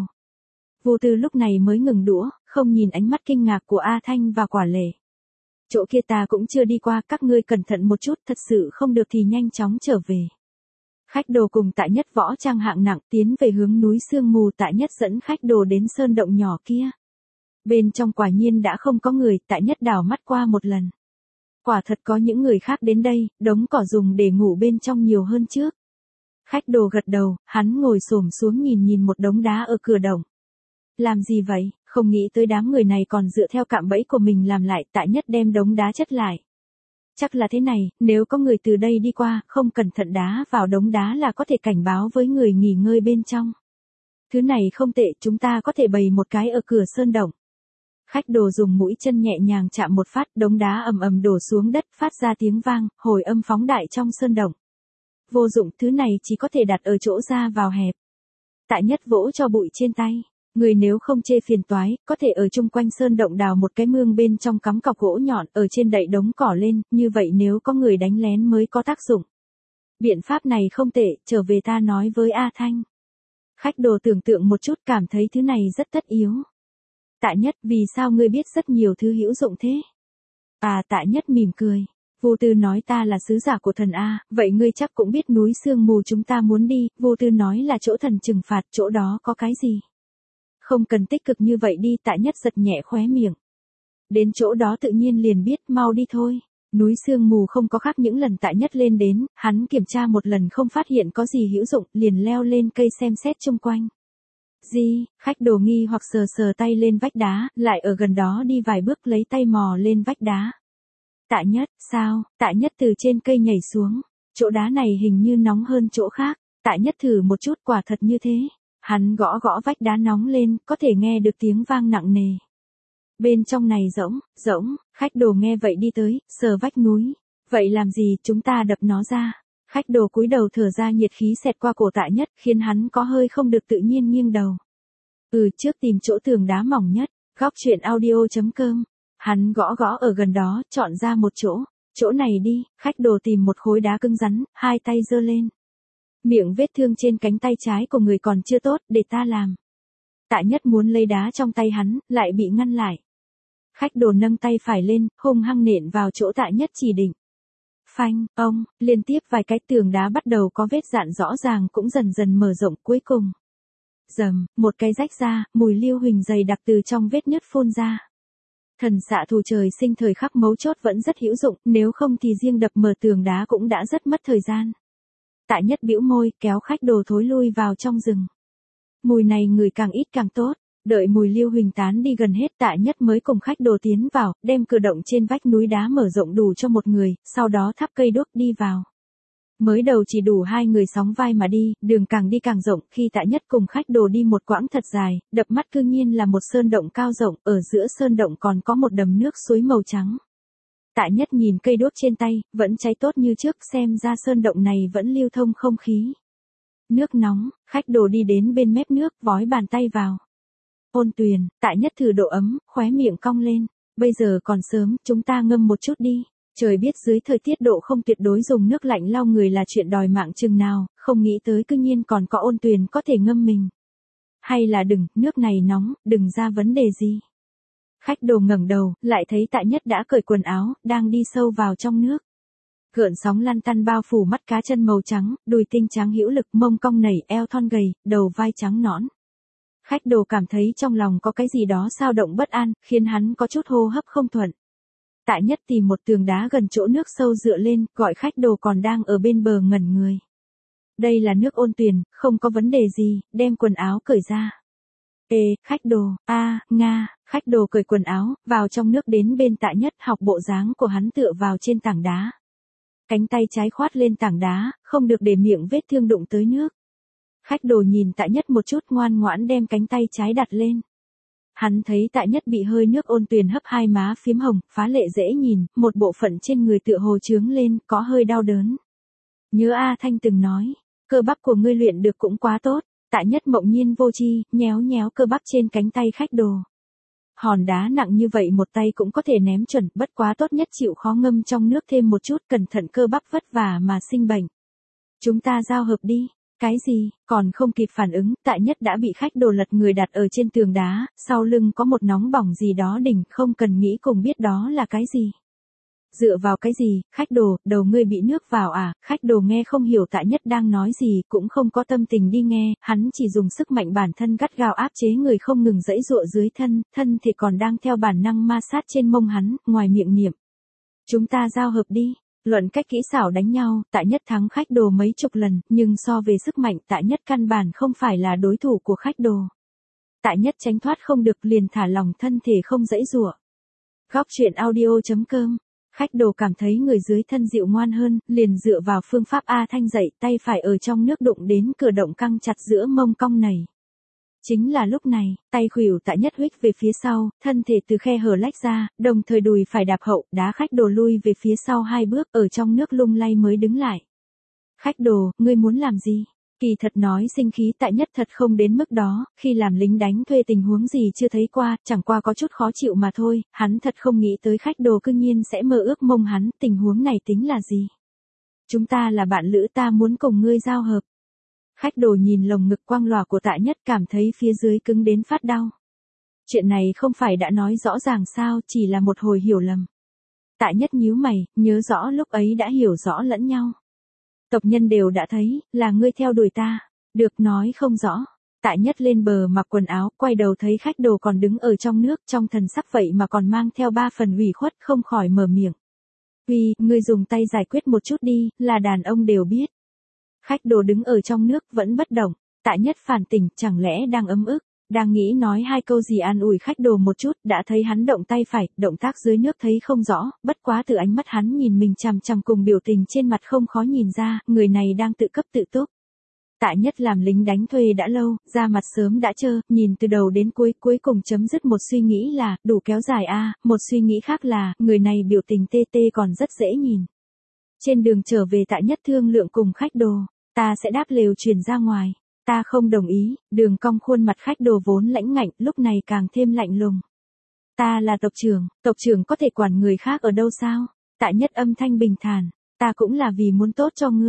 Speaker 1: Vô Tư lúc này mới ngừng đũa, không nhìn ánh mắt kinh ngạc của A Thanh và Quả Lệ. Chỗ kia ta cũng chưa đi qua, các ngươi cẩn thận một chút, thật sự không được thì nhanh chóng trở về. Khách đồ cùng Tạ Nhất võ trang hạng nặng tiến về hướng núi sương mù. Tạ Nhất dẫn khách đồ đến sơn động nhỏ kia. Bên trong quả nhiên đã không có người, Tạ Nhất đảo mắt qua một lần. Quả thật có những người khác đến đây, đống cỏ dùng để ngủ bên trong nhiều hơn trước. Khách đồ gật đầu, hắn ngồi xổm xuống nhìn một đống đá ở cửa động. Làm gì vậy, không nghĩ tới đám người này còn dựa theo cạm bẫy của mình làm lại. Tạ Nhất đem đống đá chất lại. Chắc là thế này, nếu có người từ đây đi qua, không cẩn thận đá vào đống đá là có thể cảnh báo với người nghỉ ngơi bên trong. Thứ này không tệ, chúng ta có thể bày một cái ở cửa sơn động. Khách đồ dùng mũi chân nhẹ nhàng chạm một phát, đống đá ầm ầm đổ xuống đất, phát ra tiếng vang, hồi âm phóng đại trong sơn động. Vô dụng, thứ này chỉ có thể đặt ở chỗ ra vào hẹp. Tạ Nhất vỗ cho bụi trên tay. Người nếu không chê phiền toái, có thể ở chung quanh sơn động đào một cái mương bên trong cắm cọc gỗ nhọn, ở trên đậy đống cỏ lên, như vậy nếu có người đánh lén mới có tác dụng. Biện pháp này không tệ, trở về ta nói với A Thanh. Khách đồ tưởng tượng một chút, cảm thấy thứ này rất tất yếu. Tạ Nhất, vì sao ngươi biết rất nhiều thứ hữu dụng thế? À, Tạ Nhất mỉm cười. Vô Tư nói ta là sứ giả của thần A, vậy ngươi chắc cũng biết núi sương mù chúng ta muốn đi. Vô Tư nói là chỗ thần trừng phạt, chỗ đó có cái gì? Không cần tích cực như vậy đi. Tạ Nhất giật nhẹ khóe miệng. Đến chỗ đó tự nhiên liền biết, mau đi thôi. Núi sương mù không có khác những lần Tạ Nhất lên đến, hắn kiểm tra một lần không phát hiện có gì hữu dụng, liền leo lên cây xem xét chung quanh. Gì? Khách đồ nghi hoặc sờ sờ tay lên vách đá, lại ở gần đó đi vài bước lấy tay mò lên vách đá. Tạ Nhất, sao? Tạ Nhất từ trên cây nhảy xuống. Chỗ đá này hình như nóng hơn chỗ khác. Tạ Nhất thử một chút, quả thật như thế. Hắn gõ gõ vách đá nóng lên, có thể nghe được tiếng vang nặng nề. Bên trong này rỗng, khách đồ nghe vậy đi tới, sờ vách núi. Vậy làm gì, chúng ta đập nó ra. Khách đồ cúi đầu thở ra, nhiệt khí xẹt qua cổ Tạ Nhất, khiến hắn có hơi không được tự nhiên nghiêng đầu. Trước tìm chỗ tường đá mỏng nhất. Góc truyện audio.com. Hắn gõ gõ ở gần đó, chọn ra một chỗ. Chỗ này đi. Khách đồ tìm một khối đá cứng rắn, hai tay giơ lên. Miệng vết thương trên cánh tay trái của người còn chưa tốt, để ta làm. Tạ Nhất muốn lấy đá trong tay hắn, lại bị ngăn lại. Khách đồ nâng tay phải lên, hung hăng nện vào chỗ Tạ Nhất chỉ định. Phanh, ông, liên tiếp vài cái tường đá bắt đầu có vết dạn rõ ràng cũng dần dần mở rộng cuối cùng. Dầm, một cái rách ra, mùi lưu huỳnh dày đặc từ trong vết nứt phun ra. Thần xạ thủ trời sinh thời khắc mấu chốt vẫn rất hữu dụng, nếu không thì riêng đập mở tường đá cũng đã rất mất thời gian. Tạ Nhất bĩu môi, kéo khách đồ thối lui vào trong rừng. Mùi này người càng ít càng tốt, đợi mùi lưu huỳnh tán đi gần hết Tạ Nhất mới cùng khách đồ tiến vào, đem cửa động trên vách núi đá mở rộng đủ cho một người, sau đó thắp cây đuốc đi vào. Mới đầu chỉ đủ hai người sóng vai mà đi, đường càng đi càng rộng, khi Tạ Nhất cùng khách đồ đi một quãng thật dài, đập mắt cư nhiên là một sơn động cao rộng, ở giữa sơn động còn có một đầm nước suối màu trắng. Tạ Nhất nhìn cây đuốc trên tay, vẫn cháy tốt như trước, xem ra sơn động này vẫn lưu thông không khí. Nước nóng, khách đồ đi đến bên mép nước, vói bàn tay vào. Ôn tuyền, Tạ Nhất thử độ ấm, khóe miệng cong lên. Bây giờ còn sớm, chúng ta ngâm một chút đi. Trời biết dưới thời tiết độ không tuyệt đối dùng nước lạnh lau người là chuyện đòi mạng chừng nào, không nghĩ tới cư nhiên còn có Ôn Tuyền có thể ngâm mình. Hay là đừng, nước này nóng, đừng ra vấn đề gì. Khách đồ ngẩng đầu, lại thấy Tạ Nhất đã cởi quần áo, đang đi sâu vào trong nước. Gợn sóng lăn tăn bao phủ mắt cá chân màu trắng, đùi tinh trắng hữu lực, mông cong nảy, eo thon gầy, đầu vai trắng nõn. Khách đồ cảm thấy trong lòng có cái gì đó xao động bất an, khiến hắn có chút hô hấp không thuận. Tạ Nhất tìm một tường đá gần chỗ nước sâu dựa lên, gọi khách đồ còn đang ở bên bờ ngẩn người. Đây là nước Ôn Tuyền, không có vấn đề gì, đem quần áo cởi ra. Khách đồ, Nga, khách đồ cởi quần áo, vào trong nước đến bên Tạ Nhất, học bộ dáng của hắn tựa vào trên tảng đá. Cánh tay trái khoát lên tảng đá, không được để miệng vết thương đụng tới nước. Khách đồ nhìn Tạ Nhất một chút, ngoan ngoãn đem cánh tay trái đặt lên. Hắn thấy Tạ Nhất bị hơi nước Ôn Tuyền hấp hai má phím hồng, phá lệ dễ nhìn, một bộ phận trên người tựa hồ trướng lên, có hơi đau đớn. Nhớ A Thanh từng nói, cơ bắp của ngươi luyện được cũng quá tốt. Tạ Nhất mộng nhiên vô tri, nhéo nhéo cơ bắp trên cánh tay khách đồ. Hòn đá nặng như vậy một tay cũng có thể ném chuẩn, bất quá tốt nhất chịu khó ngâm trong nước thêm một chút, cẩn thận cơ bắp vất vả mà sinh bệnh. Chúng ta giao hợp đi. Cái gì, còn không kịp phản ứng, Tạ Nhất đã bị khách đồ lật người đặt ở trên tường đá, sau lưng có một nóng bỏng gì đó đỉnh, không cần nghĩ cùng biết đó là cái gì. Dựa vào cái gì, khách đồ, đầu ngươi bị nước vào à, khách đồ nghe không hiểu Tạ Nhất đang nói gì, cũng không có tâm tình đi nghe, hắn chỉ dùng sức mạnh bản thân gắt gao áp chế người không ngừng giãy giụa dưới thân, thân thì còn đang theo bản năng ma sát trên mông hắn, ngoài miệng niệm. Chúng ta giao hợp đi. Luận cách kỹ xảo đánh nhau, Tạ Nhất thắng khách đồ mấy chục lần, nhưng so về sức mạnh Tạ Nhất căn bản không phải là đối thủ của khách đồ. Tạ Nhất tránh thoát không được liền thả lỏng thân thể không giãy giụa. Góc truyện audio.com. Khách đồ cảm thấy người dưới thân dịu ngoan hơn, liền dựa vào phương pháp A Thanh dạy, tay phải ở trong nước đụng đến cửa động căng chặt giữa mông cong nảy. Chính là lúc này, tay khuỷu Tạ Nhất huých về phía sau, thân thể từ khe hở lách ra, đồng thời đùi phải đạp hậu, đá khách đồ lui về phía sau 2 bước, ở trong nước lung lay mới đứng lại. Khách đồ, ngươi muốn làm gì? Kỳ thật nói sinh khí Tạ Nhất thật không đến mức đó, khi làm lính đánh thuê tình huống gì chưa thấy qua, chẳng qua có chút khó chịu mà thôi, hắn thật không nghĩ tới khách đồ cư nhiên sẽ mơ ước mông hắn, tình huống này tính là gì? Chúng ta là bạn lữ, ta muốn cùng ngươi giao hợp. Khách đồ nhìn lồng ngực quang lòa của Tạ Nhất, cảm thấy phía dưới cứng đến phát đau. Chuyện này không phải đã nói rõ ràng sao, chỉ là một hồi hiểu lầm. Tạ Nhất nhíu mày, nhớ rõ lúc ấy đã hiểu rõ lẫn nhau. Tộc nhân đều đã thấy, là ngươi theo đuổi ta. Được, nói không rõ. Tạ Nhất lên bờ mặc quần áo, quay đầu thấy khách đồ còn đứng ở trong nước, trong thần sắc vậy mà còn mang theo 3 phần ủy khuất, không khỏi mở miệng. Ngươi dùng tay giải quyết một chút đi, là đàn ông đều biết. Khách đồ đứng ở trong nước vẫn bất động, Tạ Nhất phản tỉnh, chẳng lẽ đang ấm ức, đang nghĩ nói 2 câu gì an ủi khách đồ một chút, đã thấy hắn động tay phải, động tác dưới nước thấy không rõ, bất quá từ ánh mắt hắn nhìn mình chằm chằm cùng biểu tình trên mặt không khó nhìn ra, người này đang tự cấp tự túc. Tạ Nhất làm lính đánh thuê đã lâu, da mặt sớm đã trơ, nhìn từ đầu đến cuối, cuối cùng chấm dứt một suy nghĩ là, đủ kéo dài một suy nghĩ khác là, người này biểu tình tê tê còn rất dễ nhìn. Trên đường trở về Tạ Nhất thương lượng cùng khách đồ. Ta sẽ đáp lều chuyển ra ngoài. Ta không đồng ý, đường cong khuôn mặt khách đồ vốn lãnh ngạnh, lúc này càng thêm lạnh lùng. Ta là tộc trưởng có thể quản người khác ở đâu sao? Tạ Nhất âm thanh bình thản, ta cũng là vì muốn tốt cho ngươi.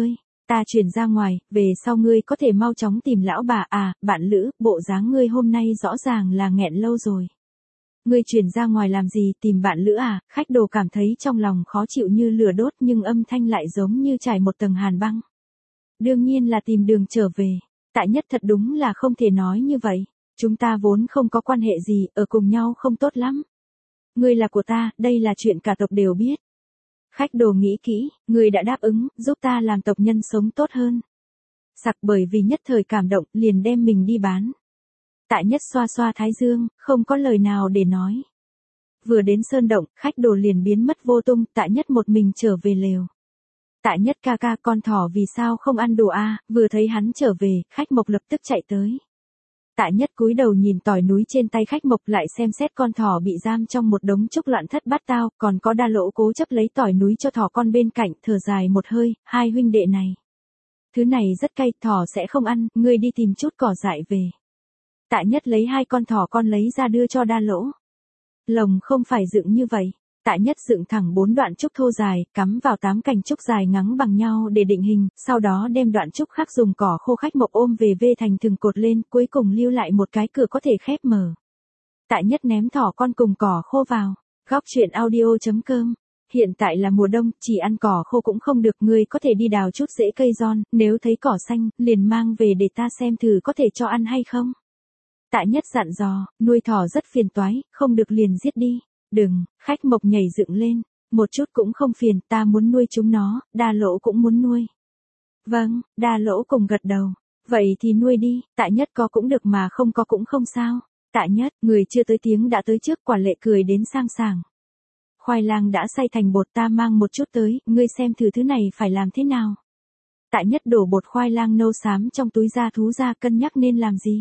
Speaker 1: Ta chuyển ra ngoài, về sau ngươi có thể mau chóng tìm lão bà à, bạn Lữ, bộ dáng ngươi hôm nay rõ ràng là nghẹn lâu rồi. Ngươi chuyển ra ngoài làm gì, tìm bạn Lữ à, Khách Đồ cảm thấy trong lòng khó chịu như lửa đốt nhưng âm thanh lại giống như trải một tầng hàn băng. Đương nhiên là tìm đường trở về. Tạ Nhất thật đúng là không thể nói như vậy. Chúng ta vốn không có quan hệ gì, ở cùng nhau không tốt lắm. Ngươi là của ta, đây là chuyện cả tộc đều biết. Khách Đồ nghĩ kỹ, ngươi đã đáp ứng, giúp ta làm tộc nhân sống tốt hơn. Sặc bởi vì nhất thời cảm động, liền đem mình đi bán. Tạ Nhất xoa xoa thái dương, không có lời nào để nói. Vừa đến sơn động, Khách Đồ liền biến mất vô tung, Tạ Nhất một mình trở về lều. Tạ Nhất ca ca, con thỏ vì sao không ăn đồ a? Vừa thấy hắn trở về, Khách Mộc lập tức chạy tới. Tạ Nhất cúi đầu nhìn tỏi núi trên tay Khách Mộc, lại xem xét con thỏ bị giam trong một đống trúc loạn thất bát tao, còn có Đa Lỗ cố chấp lấy tỏi núi cho thỏ con bên cạnh, thở dài một hơi, hai huynh đệ này. Thứ này rất cay, thỏ sẽ không ăn, ngươi đi tìm chút cỏ dại về. Tạ Nhất lấy hai con thỏ con lấy ra đưa cho Đa Lỗ. Lồng không phải dựng như vậy. Tạ Nhất dựng thẳng 4 đoạn trúc thô dài, cắm vào 8 cành trúc dài ngắn bằng nhau để định hình, sau đó đem đoạn trúc khác dùng cỏ khô Khách Mộc ôm về vê thành từng cột lên, cuối cùng lưu lại một cái cửa có thể khép mở. Tạ Nhất ném thỏ con cùng cỏ khô vào. Góc truyện audio.com. Hiện tại là mùa đông, chỉ ăn cỏ khô cũng không được, ngươi có thể đi đào chút rễ cây giòn, nếu thấy cỏ xanh, liền mang về để ta xem thử có thể cho ăn hay không. Tạ Nhất dặn dò, nuôi thỏ rất phiền toái, không được liền giết đi. Đừng, Khách Mộc nhảy dựng lên, một chút cũng không phiền, ta muốn nuôi chúng nó, Đa Lỗ cũng muốn nuôi. Vâng, Đa Lỗ cùng gật đầu. Vậy thì nuôi đi, Tạ Nhất có cũng được mà không có cũng không sao. Tạ Nhất, người chưa tới tiếng đã tới trước, Quả Lệ cười đến sang sảng. Khoai lang đã xay thành bột, ta mang một chút tới, ngươi xem thử thứ này phải làm thế nào. Tạ Nhất đổ bột khoai lang nâu xám trong túi ra thú ra, cân nhắc nên làm gì.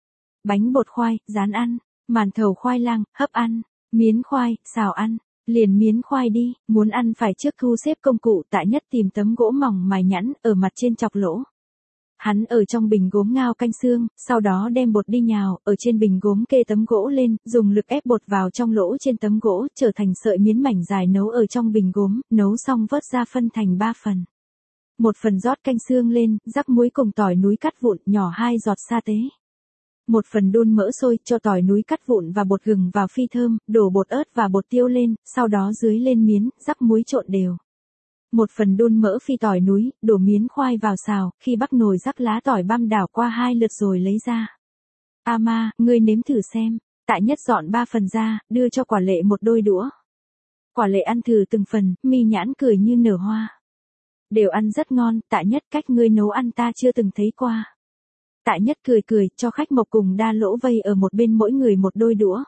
Speaker 1: Bánh bột khoai, rán ăn, màn thầu khoai lang, hấp ăn. Miến khoai, xào ăn, liền miến khoai đi, muốn ăn phải trước thu xếp công cụ. Tạ Nhất tìm tấm gỗ mỏng mài nhẵn, ở mặt trên chọc lỗ. Hắn ở trong bình gốm ngao canh xương, sau đó đem bột đi nhào, ở trên bình gốm kê tấm gỗ lên, dùng lực ép bột vào trong lỗ trên tấm gỗ, trở thành sợi miến mảnh dài nấu ở trong bình gốm, nấu xong vớt ra phân thành 3 phần. Một phần rót canh xương lên, rắc muối cùng tỏi núi cắt vụn, nhỏ 2 giọt sa tế. Một phần đun mỡ sôi, cho tỏi núi cắt vụn và bột gừng vào phi thơm, đổ bột ớt và bột tiêu lên, sau đó dưới lên miến, rắc muối trộn đều. Một phần đun mỡ phi tỏi núi, đổ miến khoai vào xào, khi bắc nồi rắc lá tỏi băm đảo qua 2 lượt rồi lấy ra. Ma, ngươi nếm thử xem. Tạ Nhất dọn 3 phần ra, đưa cho Quả Lệ một đôi đũa. Quả Lệ ăn thử từng phần, mi nhãn cười như nở hoa. Đều ăn rất ngon, Tạ Nhất, cách ngươi nấu ăn ta chưa từng thấy qua. Tạ Nhất cười cười, cho Khách Mộc cùng Đa Lỗ vây ở một bên mỗi người một đôi đũa.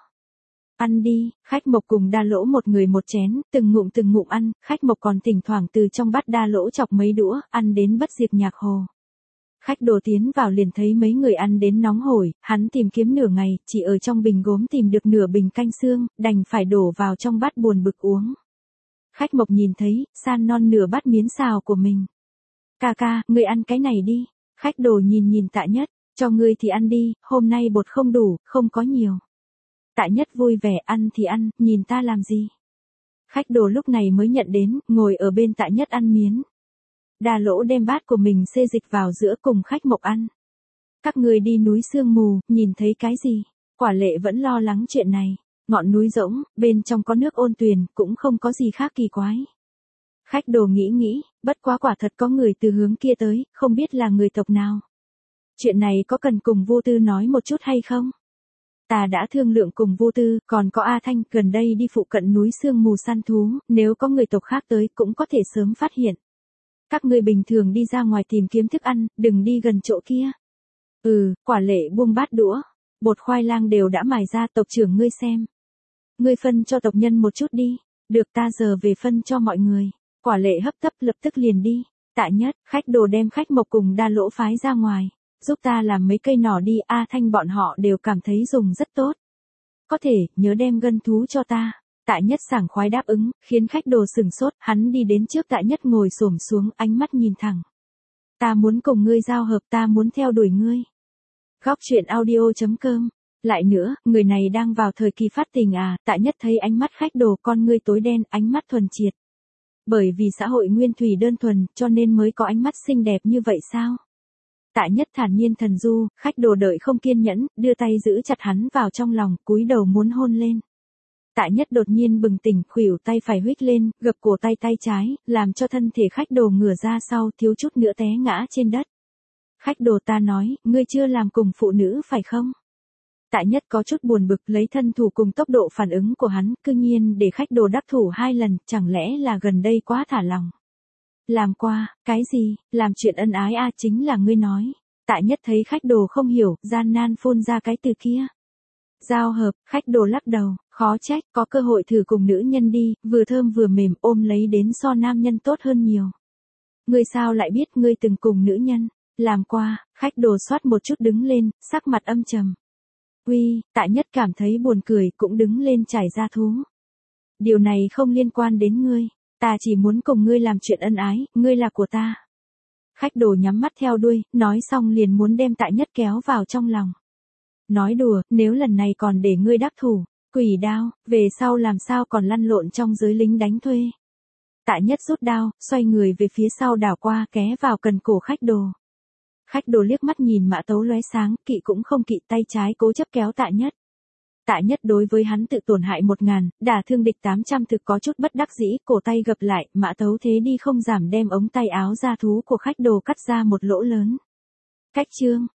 Speaker 1: Ăn đi, Khách Mộc cùng Đa Lỗ một người một chén, từng ngụm ăn, Khách Mộc còn thỉnh thoảng từ trong bát Đa Lỗ chọc mấy đũa, ăn đến bất diệt nhạc hồ. Khách Đồ tiến vào liền thấy mấy người ăn đến nóng hổi, hắn tìm kiếm nửa ngày, chỉ ở trong bình gốm tìm được nửa bình canh xương, đành phải đổ vào trong bát buồn bực uống. Khách Mộc nhìn thấy, san non nửa bát miến xào của mình. Ca ca, ngươi ăn cái này đi. Khách Đồ nhìn Tạ Nhất, cho ngươi thì ăn đi, hôm nay bột không đủ, không có nhiều. Tạ Nhất vui vẻ, ăn thì ăn, nhìn ta làm gì. Khách Đồ lúc này mới nhận đến, ngồi ở bên Tạ Nhất ăn miến. Đa Lỗ đem bát của mình xê dịch vào giữa cùng Khách Mộc ăn. Các ngươi đi núi sương mù, nhìn thấy cái gì? Quả Lệ vẫn lo lắng chuyện này. Ngọn núi rỗng, bên trong có nước ôn tuyền, cũng không có gì khác kỳ quái. Khách Đồ nghĩ, bất quá quả thật có người từ hướng kia tới, không biết là người tộc nào. Chuyện này có cần cùng Vô Tư nói một chút hay không? Ta đã thương lượng cùng Vô Tư, còn có A Thanh, gần đây đi phụ cận núi sương mù săn thú, nếu có người tộc khác tới cũng có thể sớm phát hiện. Các ngươi bình thường đi ra ngoài tìm kiếm thức ăn, đừng đi gần chỗ kia. Quả Lệ buông bát đũa, bột khoai lang đều đã mài ra, tộc trưởng ngươi xem. Ngươi phân cho tộc nhân một chút đi, được ta giờ về phân cho mọi người. Quả Lệ hấp tấp lập tức liền đi. Tạ Nhất, Khách Đồ đem Khách Mộc cùng Đa Lỗ phái ra ngoài. Giúp ta làm mấy cây nỏ đi, A Thanh bọn họ đều cảm thấy dùng rất tốt. Có thể, nhớ đem gân thú cho ta. Tạ Nhất sảng khoái đáp ứng, khiến Khách Đồ sừng sốt, hắn đi đến trước Tạ Nhất ngồi xổm xuống, ánh mắt nhìn thẳng. Ta muốn cùng ngươi giao hợp, ta muốn theo đuổi ngươi. Góc truyện audio.com. Lại nữa, người này đang vào thời kỳ phát tình à? Tạ Nhất thấy ánh mắt Khách Đồ, con ngươi tối đen, ánh mắt thuần triệt. Bởi vì xã hội nguyên thủy đơn thuần, cho nên mới có ánh mắt xinh đẹp như vậy sao? Tạ Nhất thản nhiên thần du, khách đồ đợi không kiên nhẫn, đưa tay giữ chặt hắn vào trong lòng, cúi đầu muốn hôn lên. Tạ Nhất đột nhiên bừng tỉnh, khuỷu tay phải huých lên, gập cổ tay trái, làm cho thân thể khách đồ ngửa ra sau, thiếu chút nữa té ngã trên đất. Khách đồ ta nói, ngươi chưa làm cùng phụ nữ phải không? Tạ Nhất có chút buồn bực lấy thân thủ cùng tốc độ phản ứng của hắn, cư nhiên để khách đồ đắc thủ 2 lần, chẳng lẽ là gần đây quá thả lòng. Làm qua, cái gì, làm chuyện ân ái chính là ngươi nói. Tạ Nhất thấy khách đồ không hiểu, gian nan phun ra cái từ kia. Giao hợp, khách đồ lắc đầu, khó trách, có cơ hội thử cùng nữ nhân đi, vừa thơm vừa mềm ôm lấy đến so nam nhân tốt hơn nhiều. Ngươi sao lại biết ngươi từng cùng nữ nhân, làm qua, khách đồ xoát một chút đứng lên, sắc mặt âm trầm. Uy, Tạ Nhất cảm thấy buồn cười cũng đứng lên trải ra thú. Điều này không liên quan đến ngươi, ta chỉ muốn cùng ngươi làm chuyện ân ái, ngươi là của ta. Khách đồ nhắm mắt theo đuôi, nói xong liền muốn đem Tạ Nhất kéo vào trong lòng. Nói đùa, nếu lần này còn để ngươi đắc thủ, quỷ đao, về sau làm sao còn lăn lộn trong giới lính đánh thuê. Tạ Nhất rút đao, xoay người về phía sau đảo qua ké vào cần cổ khách đồ. Khách đồ liếc mắt nhìn mã tấu lóe sáng, kỵ cũng không kỵ, tay trái cố chấp kéo Tạ Nhất. Tạ Nhất đối với hắn tự tổn hại 1000, đả thương địch 800 thực có chút bất đắc dĩ, cổ tay gập lại, mã tấu thế đi không giảm đem ống tay áo da thú của khách đồ cắt ra một lỗ lớn. Cách chương